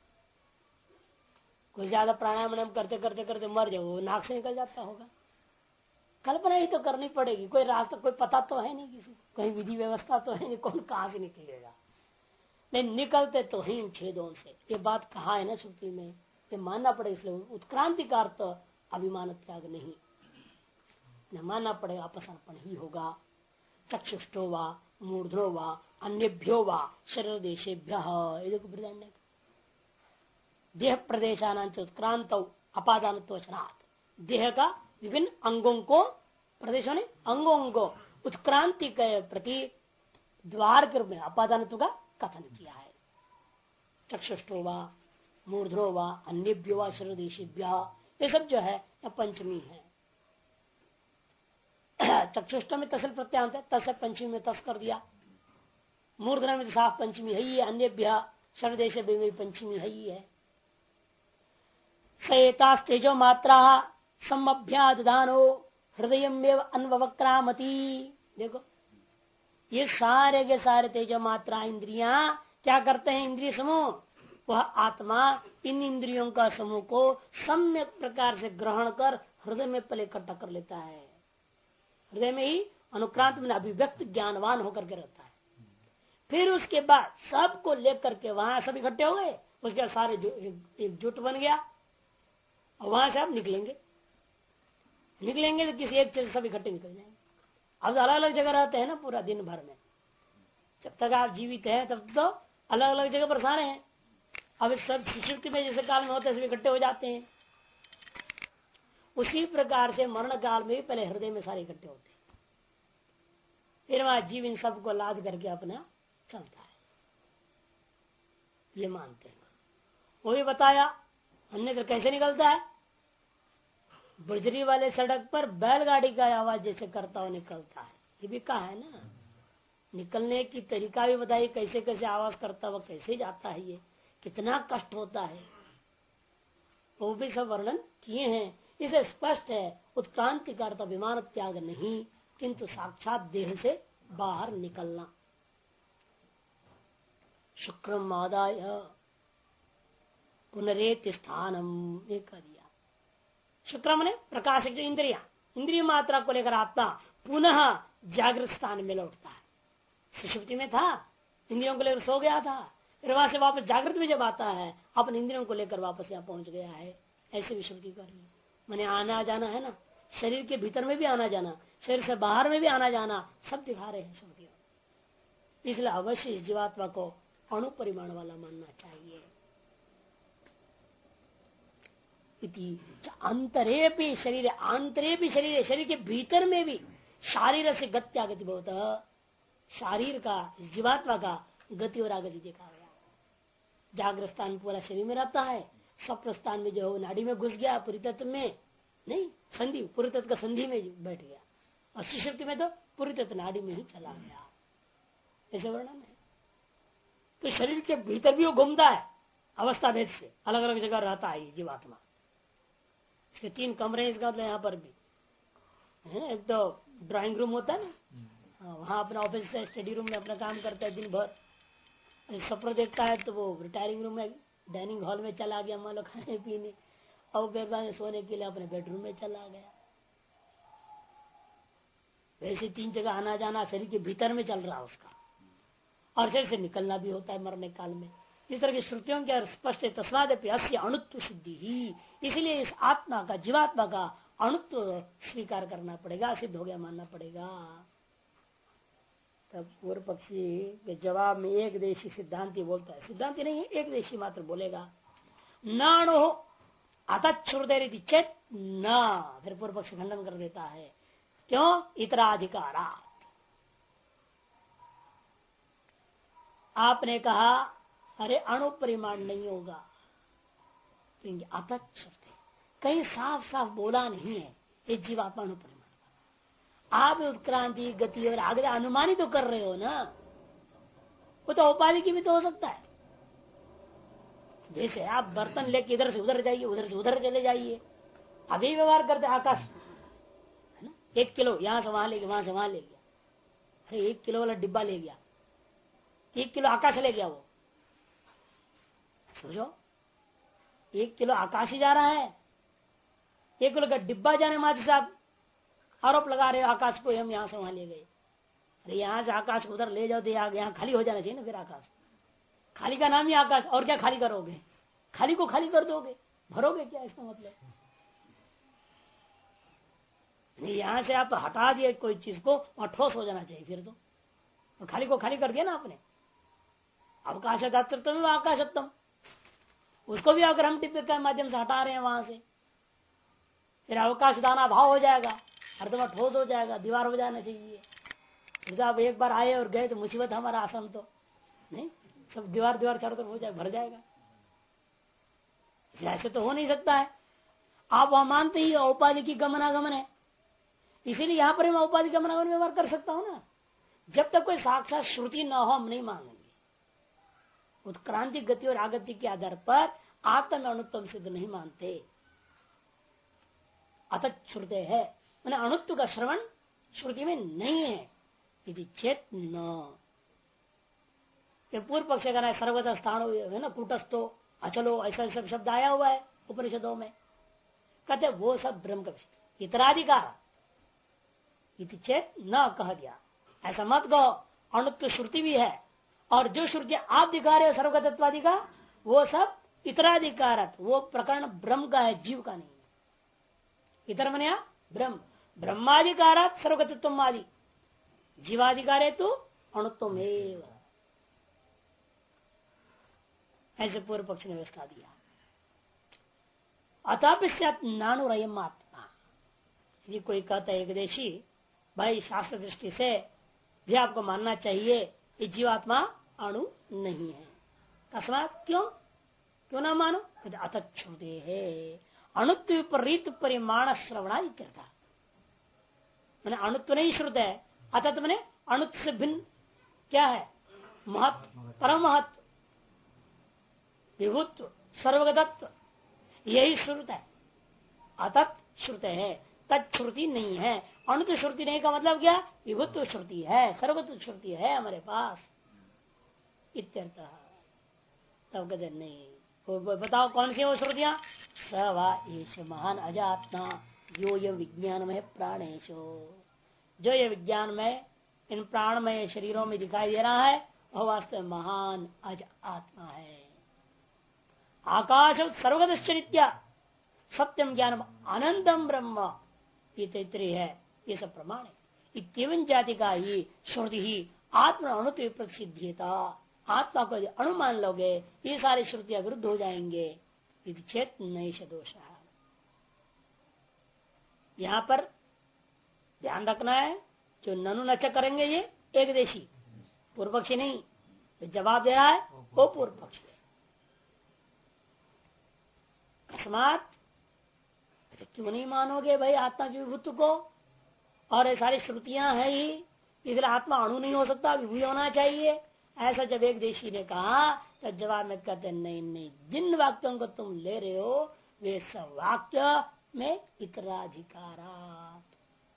कोई ज्यादा प्राणायाम करते करते करते मर जाए, वो नाक से निकल जाता होगा। कल्पना ही तो करनी पड़ेगी, कोई रास्ता कोई पता तो है नहीं किसी को, कहीं विधि व्यवस्था तो है नहीं, कौन कहाँ से निकलेगा। नहीं निकलते तो ही इन छेदों से। ये बात कहा है ना श्रुति में, ये मानना पड़ेगा। इसलिए उत्क्रांति का अर्थ अभिमान त्याग नहीं, न मानना पड़ेगा, अपसर्पण ही होगा। चक्षुष्टो वा मूर्धनो वा अन्यभ्यो वा शरीर देशेभ्य, देह प्रदेशानांच उत्क्रांत अपादानत्व वचनात्, देह का विभिन्न अंगों को, प्रदेश ने अंगों को उत्क्रांति के प्रति द्वार के रूप में अपादानत्व का कथन किया है। चक्षुष्टो वा मूर्धनो वा अन्यभ्यो वा शरीर देशेभ्य, ये सब जो है पंचमी है। चक्षुष्ट में तसल प्रत्यांत है, तस पंचमी में तस कर दिया। मूर्धन में साफ पंचमी है ही, अन्यभ्य शरीर देश में पंचमी है ही है। सएता तेजो मात्रा समभ्यादानो हृदय अन्वक्रामती। देखो ये सारे के सारे तेजो मात्रा इंद्रियां क्या करते हैं? इंद्रिय समूह, वह आत्मा इन इंद्रियों का समूह को सम्यक प्रकार से ग्रहण कर हृदय में पले इकट्ठा कर लेता है। हृदय में ही अनुक्रांत में अभिव्यक्त ज्ञानवान होकर के रहता है। फिर उसके बाद सबको लेकर के वहां सब इकट्ठे हो गए, उसके बाद सारे एकजुट बन गया, और वहां से आप निकलेंगे तो किसी एक चीज सब इकट्ठे निकल जाएंगे। अब अलग अलग जगह रहते हैं ना पूरा दिन भर में, जब तक आप जीवित हैं तब तो अलग अलग जगह पर सारे हैं। अब सब सुषुप्ति में जैसे काल में होते हैं सब इकट्ठे हो जाते हैं, उसी प्रकार से मरण काल में भी पहले हृदय में सारे इकट्ठे होते हैं, फिर वहां जीव इन सबको लाद करके अपना चलता है, ये मानते हैं। वो भी बताया हमने तो कैसे निकलता है, बजरी वाले सड़क पर बैलगाड़ी का आवाज जैसे करता हुआ निकलता है। ये भी कहा है ना, निकलने की तरीका भी बताइए, कैसे कैसे आवाज करता हुआ कैसे जाता है, ये कितना कष्ट होता है, वो भी सब वर्णन किए हैं। इसे स्पष्ट है उत्क्रांति का अर्थ अभिमान त्याग नहीं, किंतु साक्षात देह से बाहर निकलना। शुक्रम आदाय पुनरेत स्थानम, ये कर दिया। शुक्रम ने प्रकाशक जो इंद्रिया, इंद्रिय मात्रा को लेकर आत्मा पुनः जागृत स्थान में लौटता है। सुषुप्ति में था, इंद्रियों को लेकर सो गया था, फिर वहां से वापस जागृत में जब आता है अपने इंद्रियों को लेकर वापस यहाँ पहुंच गया है। ऐसे विश्रुति कर रही है, मैंने आना जाना है ना, शरीर के भीतर में भी आना जाना, शरीर से बाहर में भी आना जाना, सब दिखा रहे हैं श्रुतियों। इसलिए अवश्य इस जीवात्मा को अणु परिमाण वाला मानना चाहिए। अंतरे भी शरीर, आंतरे भी शरीर, शरीर के भीतर में भी शारीर से गत्यागति बहुत, शारीर का जीवात्मा का गति और आगति देखा गया। जागृत स्थान पूरा शरीर में रहता है, स्वप्न स्थान में जो नाड़ी में घुस गया, पूरी तत्व में नहीं, संधि पूरी तत्व का संधि में बैठ गया, और सुषुप्ति में तो पूरी तत्व नाड़ी में ही चला गया, ऐसे वर्णन है। तो शरीर के भीतर भी वो घूमता है अवस्था भेद से, अलग अलग जगह रहता है जीवात्मा। इसके 3 कमरे इसका मतलब यहाँ पर भी है। एक तो ड्राइंग रूम होता है ना, वहां अपना ऑफिस से स्टडी रूम में अपना काम करता है दिन भर। सपना देखता है तो वो रिटायरिंग रूम में डाइनिंग हॉल में चला गया, मान लो खाने पीने, और बेरबान सोने के लिए अपने बेडरूम में चला गया। वैसे 3 जगह आना जाना शरीर के भीतर में चल रहा है उसका, और शरीर से निकलना भी होता है मरने काल में। इस तरह की श्रुतियों के स्पष्ट तस्मादपि अस्य अणुत्व सिद्धि ही, इसलिए इस आत्मा का जीवात्मा का अणुत्व स्वीकार करना पड़ेगा, सिद्ध हो गया मानना पड़ेगा। तब पूर्व पक्षी के जवाब में एक देशी सिद्धांति बोलता है, सिद्धांति नहीं एक देशी मात्र बोलेगा, नाणो अतच्छ्रुतेर चेत न, फिर पूर्व पक्षी खंडन कर देता है। क्यों? इतराधिकारा। आपने कहा अरे अणु परिमाण नहीं होगा, क्योंकि अतच्छ्रुते कहीं साफ साफ बोला नहीं है ये जीवात्मा अणु परिमाण। आप उत्क्रांति गति और आगे अनुमानित तो कर रहे हो ना, वो तो उपाधि की भी तो हो सकता है। जैसे आप बर्तन लेके इधर से उधर जाइए, उधर से उधर चले जाइए, अभी व्यवहार करते आकाश है ना, 1 किलो यहां से वहां ले गया, वहां से वहां ले गया। अरे 1 किलो वाला डिब्बा ले गया, 1 किलो आकाश ले गया। वो सोचो 1 किलो आकाश ही जा रहा है, 1 किलो का डिब्बा जाने मात्र से आप आरोप लगा रहे हो आकाश को हम यहां से वहां ले गए। अरे यहां से आकाश को उधर ले जाओ तो यहाँ खाली हो जाना चाहिए ना। फिर आकाश खाली का नाम ही आकाश, और क्या खाली करोगे? खाली को खाली कर दोगे, भरोगे क्या? इसका मतलब यहां से आप हटा दिए कोई चीज को, और ठोस हो जाना चाहिए। फिर तो खाली को खाली कर दिया ना आपने। अवकाशदातृत्व आकाशत्म, उसको भी अगर हम डिब्बे के माध्यम से हटा रहे हैं वहां से, फिर अवकाश दाना भाव हो जाएगा, अर्धवा ठोस हो जाएगा, दीवार हो जाना चाहिए। आप एक बार आए और गए तो मुसीबत हमारा आसन तो नहीं, सब दीवार चारों तरफ हो जाए, भर जाएगा। ऐसे तो हो नहीं सकता है। आप वहां मानते ही औपाधिक गमनागमन है, इसीलिए यहां पर मैं औपाधिक गमनागमन व्यवहार कर सकता हूं ना। जब तक कोई साक्षात श्रुति न हो हम नहीं मानेंगे। उत्क्रांति गति और आगति के आधार पर आत्म में अणुत्व सिद्ध नहीं मानते। अतच्छ्रुते है मैंने अणुत्व का श्रवण श्रुति में नहीं है, यदि चेत न। पूर्व पक्ष का सर्वदा स्थान है ना, कूटस्थो अचलो, ऐसा सब शब्द आया हुआ है उपनिषदों में। कहते वो सब ब्रह्म का विषय इतराधिकार इति चेत न कह दिया। ऐसा मत कहो, अणुत्व श्रुति भी है, और जो श्रुति आप दिखा रहे हो सर्वगतत्वादि का, वो सब इतराधिकारत, वो प्रकरण ब्रह्म का है, जीव का नहीं। इतर मने ब्रह्म, ब्रह्माधिकारात सर्वगतत्व आदि, जीवाधिकार तो अणुत्व। ऐसे पूर्व पक्ष ने व्यवस्था दिया। अतः नानुरयम आत्मा, यदि कोई कहता है एकदेशी भाई शास्त्र दृष्टि से भी आपको मानना चाहिए ये जीवात्मा अणु नहीं है। तस्मात् क्यों ना मानो? अतच्छ्रुते है अणुत्व विपरीत परिमाण श्रवणा करता। मैंने अणुत्व नहीं श्रुत है, अतत मैंने अणुत्व से भिन्न क्या है? महत्व, परम महत्व, विभुत्व, सर्वगतत्व, यही श्रुत है। अतत श्रुत है, तत्श्रुति नहीं है। अणुत्व श्रुति नहीं का मतलब क्या? विभुत्व श्रुति है, सर्वगत श्रुति है हमारे पास इत्यर्थ। तब कहते नहीं, बताओ कौन सी वो श्रुतियां? सवा एष महान अजात्मा यो ये विज्ञान में प्राणेशो, जो ये विज्ञान में इन प्राणमय शरीरों में दिखाई दे रहा है वह वास्तव में महान अज आत्मा है। आकाश सर्वगतश्चरित्या सत्यम ज्ञानम अनंतम ब्रह्म इतरी है, ये सब प्रमाण है। इतवन जाति का ही श्रुति ही आत्मा अणुत्व प्रसिद्धियता, आत्मा को अनुमान लोगे ये सारी श्रुतियां विरुद्ध हो जाएंगे। चेत नैष दोष है। यहाँ पर ध्यान रखना है, जो ननु नच करेंगे ये एक देशी, पूर्व पक्षी नहीं। तो जवाब दे रहा है वो पूर्व पक्षी। अकस्मात क्यों नहीं मानोगे भाई आत्मा की विभुत्व को? और ये सारी श्रुतियां हैं ही, इसलिए आत्मा अणु नहीं हो सकता, विभू होना चाहिए। ऐसा जब एक देशी ने कहा तो जवाब में कहते नहीं नहीं, जिन वाक्यों को तुम ले रहे हो वे सब वाक्य में इतराधिकारात,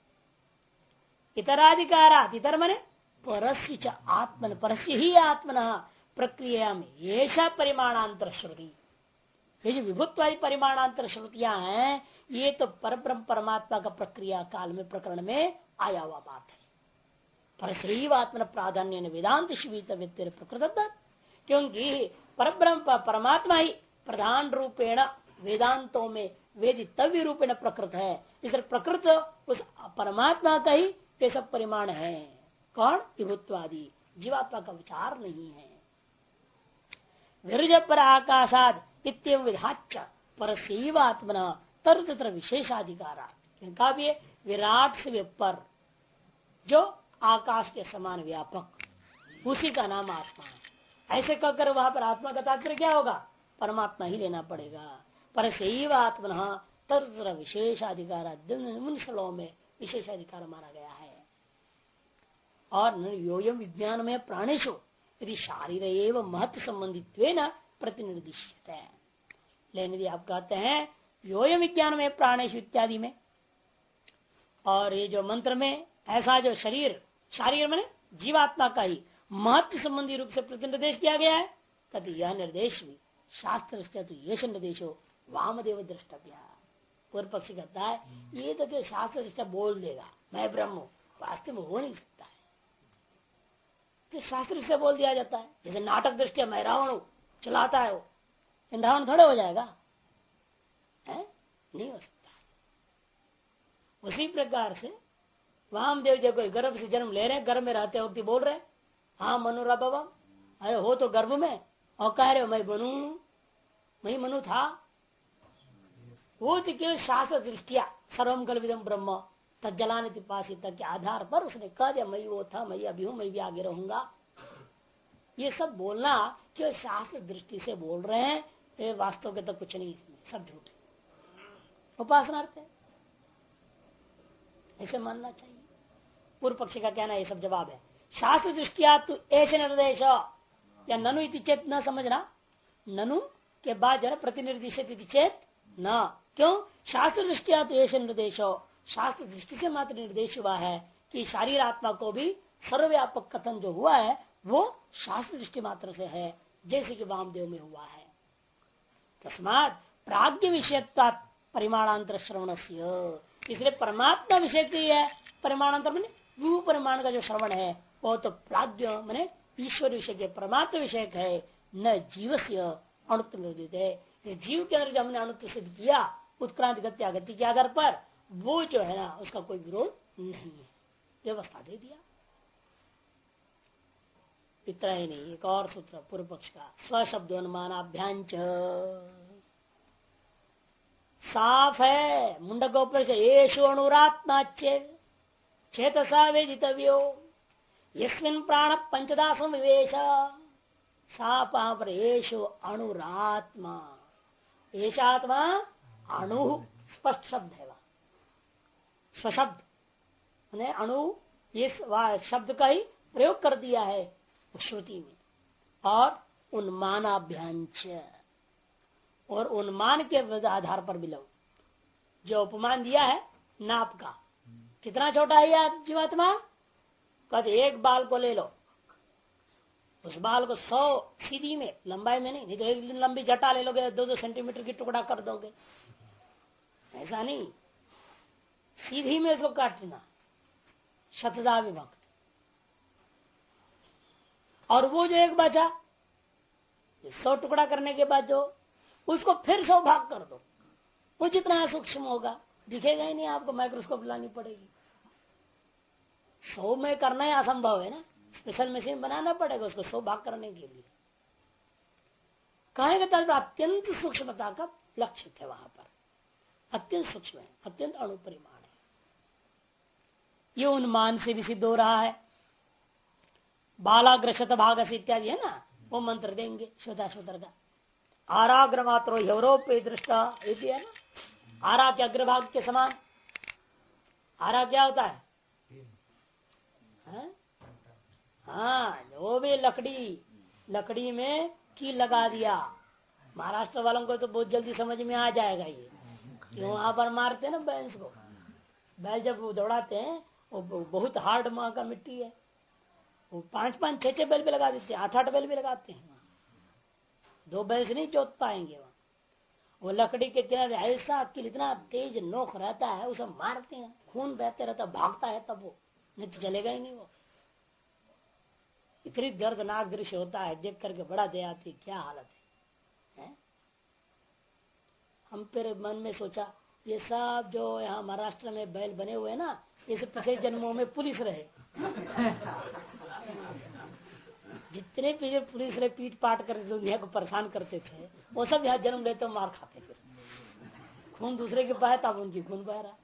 इतराधिकारात, इतर मने परस्य आत्मन, परस्य ही आत्मन प्रक्रिया में ऐसा परिमाणांतर श्रुति। ये जो विभुत्वादी परिमाणांतर श्रुतियां हैं ये तो परब्रह्म परमात्मा का प्रक्रिया काल में प्रकरण में आया हुआ बात है। परश्रीवात्मन प्राधान्य वेदांत शिवित प्रकृत, क्योंकि परब्रह्म परमात्मा ही प्रधान रूपेण वेदांतों में वेदितव्य रूपेण प्रकृत है। इसलिए प्रकृत उस परमात्मा का ही ये सब परिमाण है। कौन? विभुत्वादि, जीवात्मा का विचार नहीं है। विरज पर आकाशाद इत्येव विधाच्य परस्यैवात्मना तत्र विशेषाधिकारा, इनका भी विराट से पर जो आकाश के समान व्यापक उसी का नाम आत्मा है। ऐसे कहकर वहां पर आत्मा का तात्पर्य क्या होगा? परमात्मा ही लेना पड़ेगा। परस्यैवात्मना तत्र विशेषाधिकारा, मुनिषलों में विशेषाधिकार माना गया है। और योयम विज्ञान में प्राणेशु यदि शारीर एवं महत्व संबंधित प्रतिनिर्दिष्ट है। लेकिन यदि आप कहते हैं योयम विज्ञान में प्राणेश इत्यादि में, और ये जो मंत्र में ऐसा जो शरीर, शारीर में जीवात्मा का ही महत्व संबंधी रूप से प्रतिनिर्देश किया गया है, तथा यह निर्देश भी शास्त्र तो यश निर्देशो वामदेव द्रष्टव्य। पूर्व पक्षी कहता है ये तो शास्त्र दृष्टा बोल देगा मैं ब्रह्म, वास्तव में हो नहीं सकता है। तो शास्त्र से बोल दिया जाता है, जैसे नाटक दृष्टि मैं रावण हूं चलाता है वो, रावण थोड़े हो जाएगा है? नहीं हो सकता। उसी प्रकार से वामदेव जब कोई गर्भ से जन्म ले रहे, गर्भ में रहते वक्त बोल रहे हाँ मनु बाबा, अरे हो तो गर्भ में और कह रहे हो मैं बनू, मैं मनु था। वो तो केवल शास्त्र दृष्टिया सर्वम कल्पितम ब्रह्म तज्जलाने तिपासित के आधार पर उसने कह दिया मैं वो था, मैं अभी हूं, मैं भी आगे रहूंगा। ये सब बोलना केवल शास्त्र दृष्टि से बोल रहे हैं, ये वास्तव के तो कुछ नहीं, इसमें सब झूठ है, उपासनार्थ है, ऐसे मानना चाहिए। पूर्व पक्षी का कहना ये सब जवाब है। शास्त्र दृष्टिया तो ऐसे निर्देश या ननु इति चेत न समझना, ननु के बाद जरा प्रतिनिर्देशित चेत न, क्यों? शास्त्र दृष्टिया तो ऐसे निर्देश, शास्त्र दृष्टि से मात्र निर्देश हुआ है कि शारीर आत्मा को भी सर्वव्यापक कथन जो हुआ है वो शास्त्र दृष्टि मात्र से है, जैसे कि वामदेव में हुआ है। तस्मात् प्राज्ञ विषयत्वा परिमाणांतर श्रवण, इसलिए परमात्मा विषय की है परिमाणांतर मैंने विभू परिमाण का जो श्रवण है वो तो प्राज्ञ मैंने ईश्वर विषय के परमात्मा विषय है, न जीव से अणुत्व निर्दित है। जीव के अंदर जो हमने अणुत्व सिद्ध किया उत्क्रांति गति आगति के आधार पर, वो जो है ना उसका कोई विरोध नहीं है, व्यवस्था दे दिया। इतना ही नहीं, एक और सूत्र पूर्व पक्ष का, स्वशब्दोन्मानाभ्यांच साफ है मुंडक ऊपर से येषु अणुरात्मा चेतसा वेदितव्यो यस्मिन् प्राण पंचदासम विवेश, साफ पर येषु अणुरात्मा, येषात्मा अणु स्पष्ट शब्द है, स्वशब्द अणु इस शब्द का ही प्रयोग कर दिया है श्रुति में। और उन्मानाभ्यांच, और उन्मान के आधार पर भी लो, जो उपमान दिया है नाप का, कितना छोटा है यह जीवात्मा, कद एक बाल को ले लो, उस बाल को 100 सीधी में लंबाई में नहीं तो एक लंबी जटा ले लोगे 2-2 सेंटीमीटर की टुकड़ा कर दोगे, ऐसा नहीं, सीधी में इसको काटना शतदा विभक्त। और वो जो एक बचा 100 टुकड़ा करने के बाद जो उसको फिर 100 भाग कर दो, वो जितना सूक्ष्म होगा दिखेगा ही नहीं, आपको माइक्रोस्कोप लानी पड़ेगी। 100 में करना ही असंभव है ना, स्पेशल मशीन बनाना पड़ेगा उसको 100 भाग करने के लिए। कहने का अत्यंत सूक्ष्मता का लक्ष्य है, वहां पर अत्यंत सूक्ष्म है, अत्यंत अणुपरिमाण है। ये उन्मान से भी सिद्ध हो रहा है। बालाग्र शत भाग से इत्यादि है ना, वो मंत्र देंगे श्वेताश्वतर का। आराग्र मात्रो यूरोपे दृष्टा है ना, आरा के अग्रभाग के समान। आरा क्या होता है? हाँ, वो भी लकड़ी में कील लगा दिया। महाराष्ट्र वालों को तो बहुत जल्दी समझ में आ जाएगा ये, वहां पर मारते हैं ना बैल को। बैल जब वो दौड़ाते हैं, वो बहुत हार्ड माँ का मिट्टी है, वो 5-5, 6-6 बैल भी लगा देते हैं, 8-8 बैल भी लगाते हैं। 2 बैल से नहीं जोत पाएंगे वहां। वो लकड़ी के किनारे ऐसा कि इतना तेज नोक रहता है, उसे मारते हैं, खून बहते रहता, भागता है, तब वो नहीं तो चलेगा ही नहीं। वो इतनी दर्दनाक दृश्य होता है, देख करके बड़ा दया आती, क्या हालत है? हम फिर मन में सोचा, ये सब जो यहाँ महाराष्ट्र में बैल बने हुए हैं ना, ये सब पिछले जन्मों में पुलिस रहे। जितने पीछे पुलिस रहे, पीट पाट कर दुनिया को परेशान करते थे, वो सब यहाँ जन्म लेते मार खाते, फिर खून दूसरे के बहे तब उनकी खून बह रहा।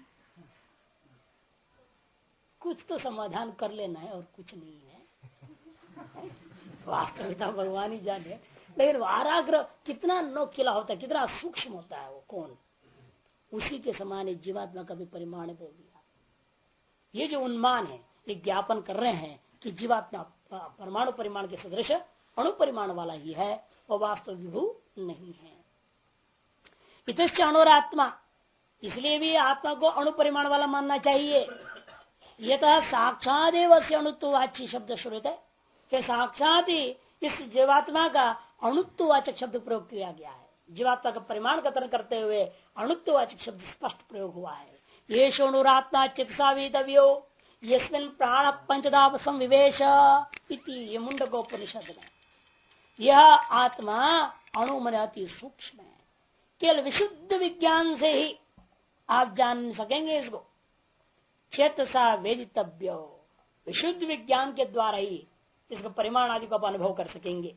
कुछ तो समाधान कर लेना है और कुछ नहीं है। वास्तविकता भगवान ही जाने। लेकिन वाराग्रह कितना नोखिला होता है, कितना सूक्ष्म होता है वो कौन, उसी के समान जीवात्मा का भी परिमाण बोल दिया। ये जो उन्मान है, ये ज्ञापन कर रहे हैं कि जीवात्मा परमाणु परिमाण के सदृश अणु परिमाण वाला ही है, वो वास्तव विभू नहीं है। इतश्च अणुरात्मा, इसलिए भी आत्मा को अणु परिमाण वाला मानना चाहिए। यह साक्षादेव से अणुत्ववाची शब्द श्रुत है कि साक्षात ही इस जीवात्मा का अणुत्ववाचक शब्द प्रयोग किया गया है। जीवात्मा का परिमाण कथन करते हुए अणुत्ववाचक शब्द स्पष्ट प्रयोग हुआ है। ये अणुरात्मा चित्सा वेदव्यो यस्मिन् प्राण पंचदाप संविवेश इति ये मुंडकोपनिषद में। यह आत्मा अणु मन अति सूक्ष्म है, केवल विशुद्ध विज्ञान से ही आप जान सकेंगे इसको। चेतसा वेदितव्यो, विशुद्ध विज्ञान के द्वारा ही इसको परिमाण आदि को आप अनुभव कर सकेंगे।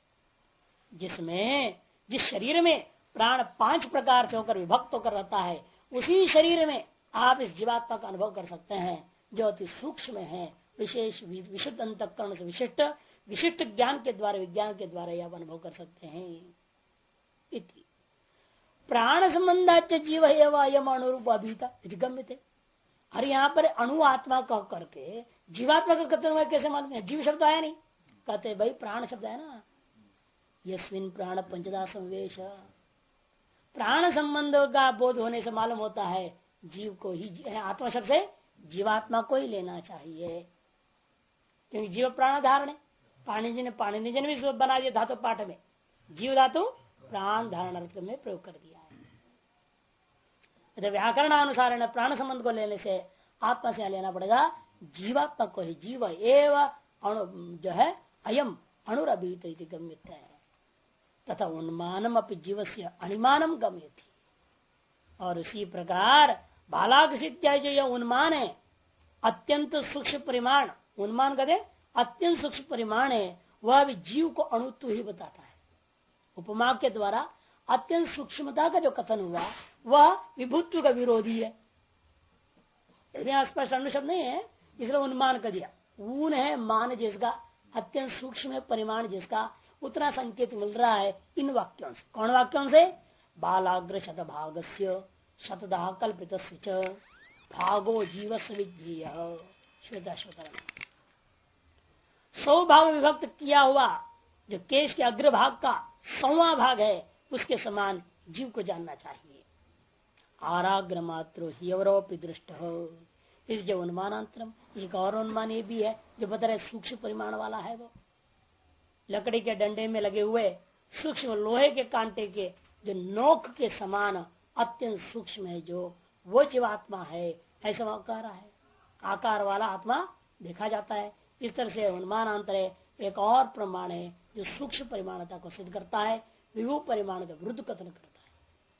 जिस शरीर में प्राण 5 प्रकार से होकर विभक्त होकर रहता है, उसी शरीर में आप इस जीवात्मा का अनुभव कर सकते हैं, जो अति सूक्ष्म है, विशेष विशुद्ध अंतःकरण से विशिष्ट ज्ञान के द्वारा, विज्ञान के द्वारा यह अनुभव कर सकते हैं। इति प्राण संबंधाच जीव एवं अनुरूप अभीता गम्य थे। और यहाँ पर अणु आत्मा कह करके जीवात्मा का कथन हुआ, कैसे मालूम है? जीव शब्द आया नहीं, कहते भाई प्राण शब्द है ना, यस्मिन् प्राण पंचदा संवेश। प्राण संबंध का बोध होने से मालूम होता है जीव को ही, आत्मा शब्द से जीवात्मा को ही लेना चाहिए, क्योंकि जीव प्राण धारण है। पाणिनि ने भी बना दिया धातु पाठ में, जीव धातु प्राण धारण अर्थ में प्रयोग कर दिया है। व्याकरणानुसार प्राण संबंध को लेने से आत्मा से लेना पड़ेगा जीवात्मा को ही। जीव एवं जो है अयम अणुरभीत गम्यत है, तथा उन्मानम अपनी जीव से अणिमानम गम्यति। और उसी प्रकार बालाग सिद्ध्या जो यह उन्मान है, अत्यंत सूक्ष्म परिमाण, उन्मान कहते अत्यंत सूक्ष्म परिमाण है, वह भी जीव को अणुत्व ही बताता है। उपमा के द्वारा अत्यंत सूक्ष्मता का जो कथन हुआ वह विभुत्व का विरोधी है। स्पष्ट अणु शब्द नहीं है, इसलिए उन्मान कर दिया। ऊन है मान जिसका, अत्यंत सूक्ष्म परिमाण जिसका, उतना संकेत मिल रहा है इन वाक्यों से। कौन वाक्यों से? बालाग्र शत भागस्य शतदा कल्पित भागो जीवस विधीय श्वेताश्वतर। 100 भाग विभक्त किया हुआ जो केश के अग्रभाग का 100वां भाग है, उसके समान जीव को जानना चाहिए। आराग्र मात्रो ह्यवरोपि दृष्ट हो, इस जो अनुमानांतरम, एक और अनुमान ये भी है जो बता रहे सूक्ष्म परिमाण वाला है। वो लकड़ी के डंडे में लगे हुए सूक्ष्म लोहे के कांटे के जो नोक के समान अत्यंत सूक्ष्म है, जो वो जीवात्मा है, ऐसा वो कह रहा है। आकार वाला आत्मा देखा जाता है। इस तरह से अनुमानांतर एक और प्रमाण है जो सूक्ष्म परिमाणता को सिद्ध करता है, विभू परिमाण का विरुद्ध कथन करता है।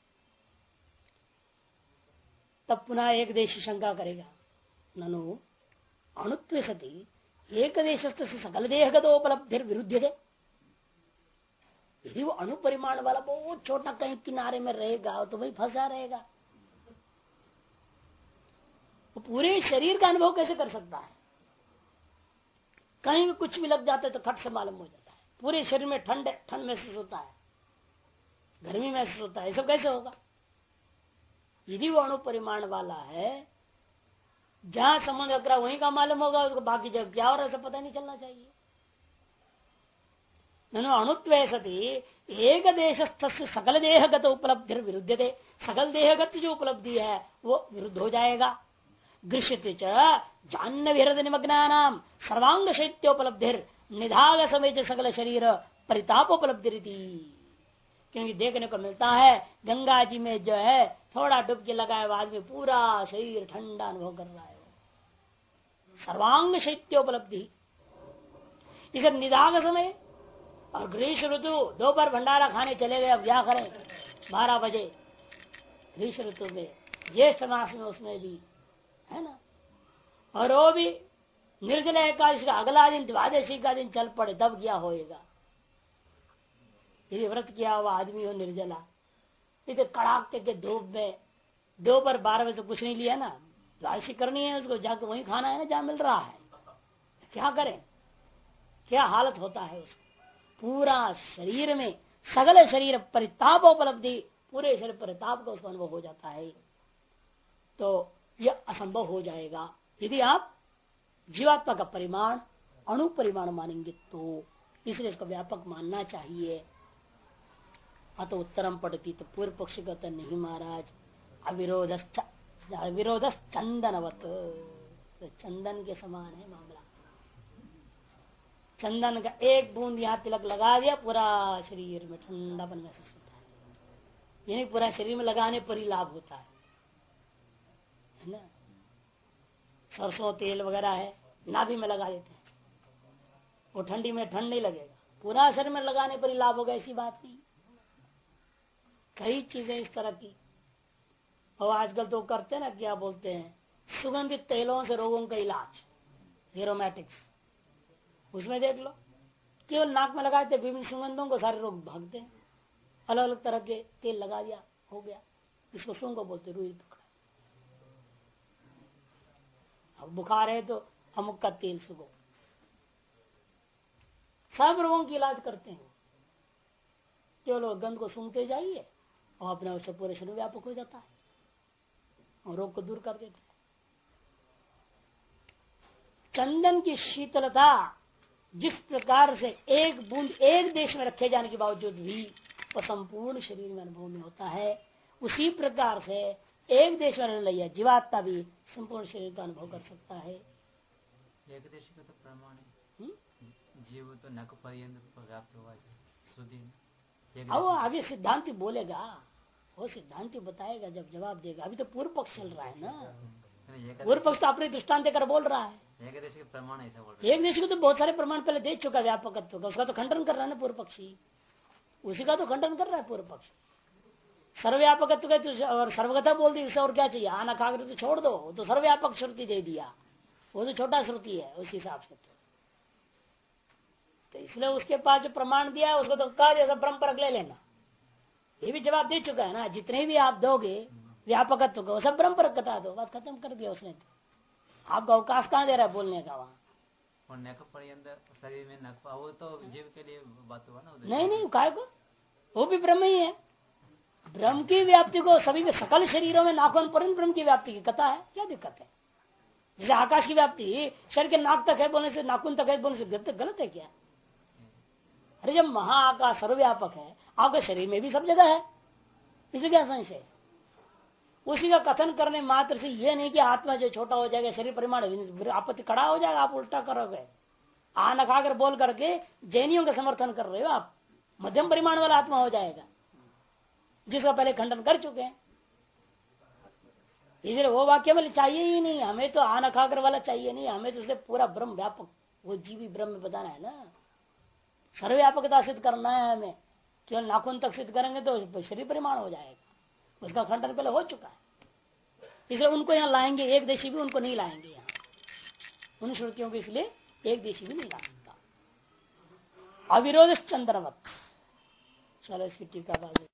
तब पुनः एक देश शंका करेगा, ननु अणुत्व सती एक देश सकल देहगतोपलब्धि विरुद्ध है। यदि वो अणु परिमाण वाला बहुत छोटा कहीं किनारे में रहेगा तो वही फंसा रहेगा। वो पूरे शरीर का अनुभव कैसे कर सकता है? कहीं भी कुछ भी लग जाता है तो खट से मालूम हो जाता है। पूरे शरीर में ठंड महसूस होता है, गर्मी महसूस होता है, ये सब कैसे होगा? यदि वो अणु परिमाण वाला है, जहां संबंध रख रहा वहीं का मालूम होगा उसको, बाकी जब क्या हो रहा है पता नहीं चलना चाहिए। अणुत्व सती एक देशस्थ सकल देहगत उपलब्धि विरुद्ध थे, सकल देहगत जो उपलब्धि है वो विरुद्ध हो जाएगा। गृह्यते जान्न विहृद निमग्नानाम सर्वांग शैत्योपलब्धिर निधाग समेत सकल शरीर परितापोपलब्धि रीति। क्योंकि देखने को मिलता है गंगा जी में जो है थोड़ा डुबकी लगाए आदमी पूरा शरीर ठंडा अनुभव कर रहा है, सर्वांग शैत्योपलब्धि। इसे निधाग समय और ग्रीष्म ऋतु दोपहर भंडारा खाने चले गए, अब क्या करें 12 बजे ग्रीष्म ऋतु में, ज्येष्ठ मास में उसमें भी है ना, और वो भी निर्जला एकादशी का अगला दिन द्वादशी का दिन चल पड़े तब क्या होएगा? यदि व्रत किया हुआ आदमी हो निर्जला, इतने कड़ाके के धूप में दोपहर 12 बजे तो कुछ नहीं लिया ना, द्वादशी करनी है उसको, जाकर वहीं खाना है ना जहां मिल रहा है, क्या करें? क्या हालत होता है उसको? पूरा शरीर में सगल शरीर परिताप उपलब्धि, पूरे शरीर परिताप का उसको अनुभव हो जाता है। तो यह असंभव हो जाएगा यदि आप जीवात्मा का परिमाण अणु परिमाण मानेंगे तो, इसलिए इसको व्यापक मानना चाहिए। अतो उत्तरम पड़ती, तो पूर्व पक्ष कहते नहीं महाराज, अविरोध चंदनवत, तो चंदन के समान है मामला। चंदन का एक बूंद यहाँ तिलक लगा दिया, पूरा शरीर में ठंडापन महसूस होता है। यानी पूरा शरीर में लगाने पर ही लाभ होता है ना। सरसों तेल वगैरह है, नाभि में लगा देते हैं, वो ठंडी में ठंड नहीं लगेगा, पूरा शरीर में लगाने पर ही लाभ होगा, ऐसी बात नहीं। कई चीजें इस तरह की, और आजकल तो करते ना, क्या बोलते हैं, सुगंधित तेलों से रोगों का इलाज, एरोमेटिक्स, उसमें देख लो केवल नाक में लगाते विभिन्न सुगंधों को सारे रोग भागते हैं। अलग अलग तरह के तेल लगा दिया, हो गया। इसको सुंग बोलते, रुई पकड़ा। अब बुखार है तो अमुक का तेल सुगो, सब रोगों की इलाज करते हैं। केवल गंध को सूंघते जाइए और अपने उससे पूरे शरीर व्यापक हो जाता है और रोग को दूर कर देता है। चंदन की शीतलता जिस प्रकार से एक बूंद एक देश में रखे जाने के बावजूद भी वो संपूर्ण शरीर में अनुभव में होता है, उसी प्रकार से एक देश में रहने लिया जीवात्मा भी संपूर्ण शरीर का अनुभव कर सकता है। एक देश का तो प्रमाण है, जीव तो नक पर्यंत व्याप्त हुआ है। वो आगे सिद्धांति बोलेगा, वो सिद्धांति बताएगा जब जवाब देगा। अभी तो पूर्व पक्ष चल रहा है ना, पूर्व पक्ष तो अपने दृष्टांत देकर बोल रहा है। एक देश के प्रमाण ऐसा बोल रहा है। एक देश को तो बहुत सारे प्रमाण पहले दे चुका व्यापकत्व का, उसका तो खंडन कर रहा है ना पूर्व पक्षी, उसी का तो खंडन कर रहा है पूर्व पक्ष। सर्वव्यापकत्व का तो और सर्वगता बोल दी, उसे और क्या चाहिए? आना खाकर तो छोड़ दो, तो सर्वव्यापक श्रुति दे दिया, वो तो छोटा श्रुति है उस हिसाब से। तो इसलिए उसके पास जो प्रमाण दिया है उसको तो कहा जैसा ब्रह्म परक ले लेना, ये भी जवाब दे चुका है ना। जितने भी आप दोगे व्यापकत्व को सब ब्रह्म परक कटा दो, बात खत्म कर दिया उसने। तो आपको अवकाश कहाँ दे रहा है बोलने का वहाँ? और नख पर्यंत शरीर में नख, वो तो जीव के लिए बात हुआ ना। नहीं काय को, वो भी ब्रह्म ही है। ब्रह्म की व्याप्ति को सभी में सकल शरीरों में नाखून पर्यंत ब्रह्म की व्याप्ति की कथा है, क्या दिक्कत है? जैसे आकाश की व्याप्ति शरीर के नाक तक है बोलने से, नाखून तक है बोलने से गलत है क्या? अरे जब महाआकाश सर्वव्यापक है, आपके शरीर में भी सब जगह है, इसे क्या संशय? उसी का कथन करने मात्र से यह नहीं कि आत्मा जो छोटा हो जाएगा शरीर परिमाण आपत्ति खड़ा हो जाएगा, आप उल्टा करोगे। आन खाकर बोल करके जैनियों का समर्थन कर रहे हो आप, मध्यम परिमाण वाला आत्मा हो जाएगा, जिसका पहले खंडन कर चुके हैं। इसलिए वो वाक्य में चाहिए ही नहीं हमें, तो आन खाकर वाला चाहिए नहीं हमें, तो उससे पूरा ब्रह्म व्यापक वो जीवी ब्रह्म बताना है ना, सर्वव्यापकता सिद्ध करना है हमें। केवल नाखून तक सिद्ध करेंगे तो शरीर परिमाण हो जाएगा, उसका खंडन पहले हो चुका है। इसलिए उनको यहाँ लाएंगे, एक देशी भी उनको नहीं लाएंगे यहाँ, उन श्रुतियों को इसलिए एक देशी भी नहीं ला सकता। अविरोध चंद्रवत। चलो इसकी टीका बाजू।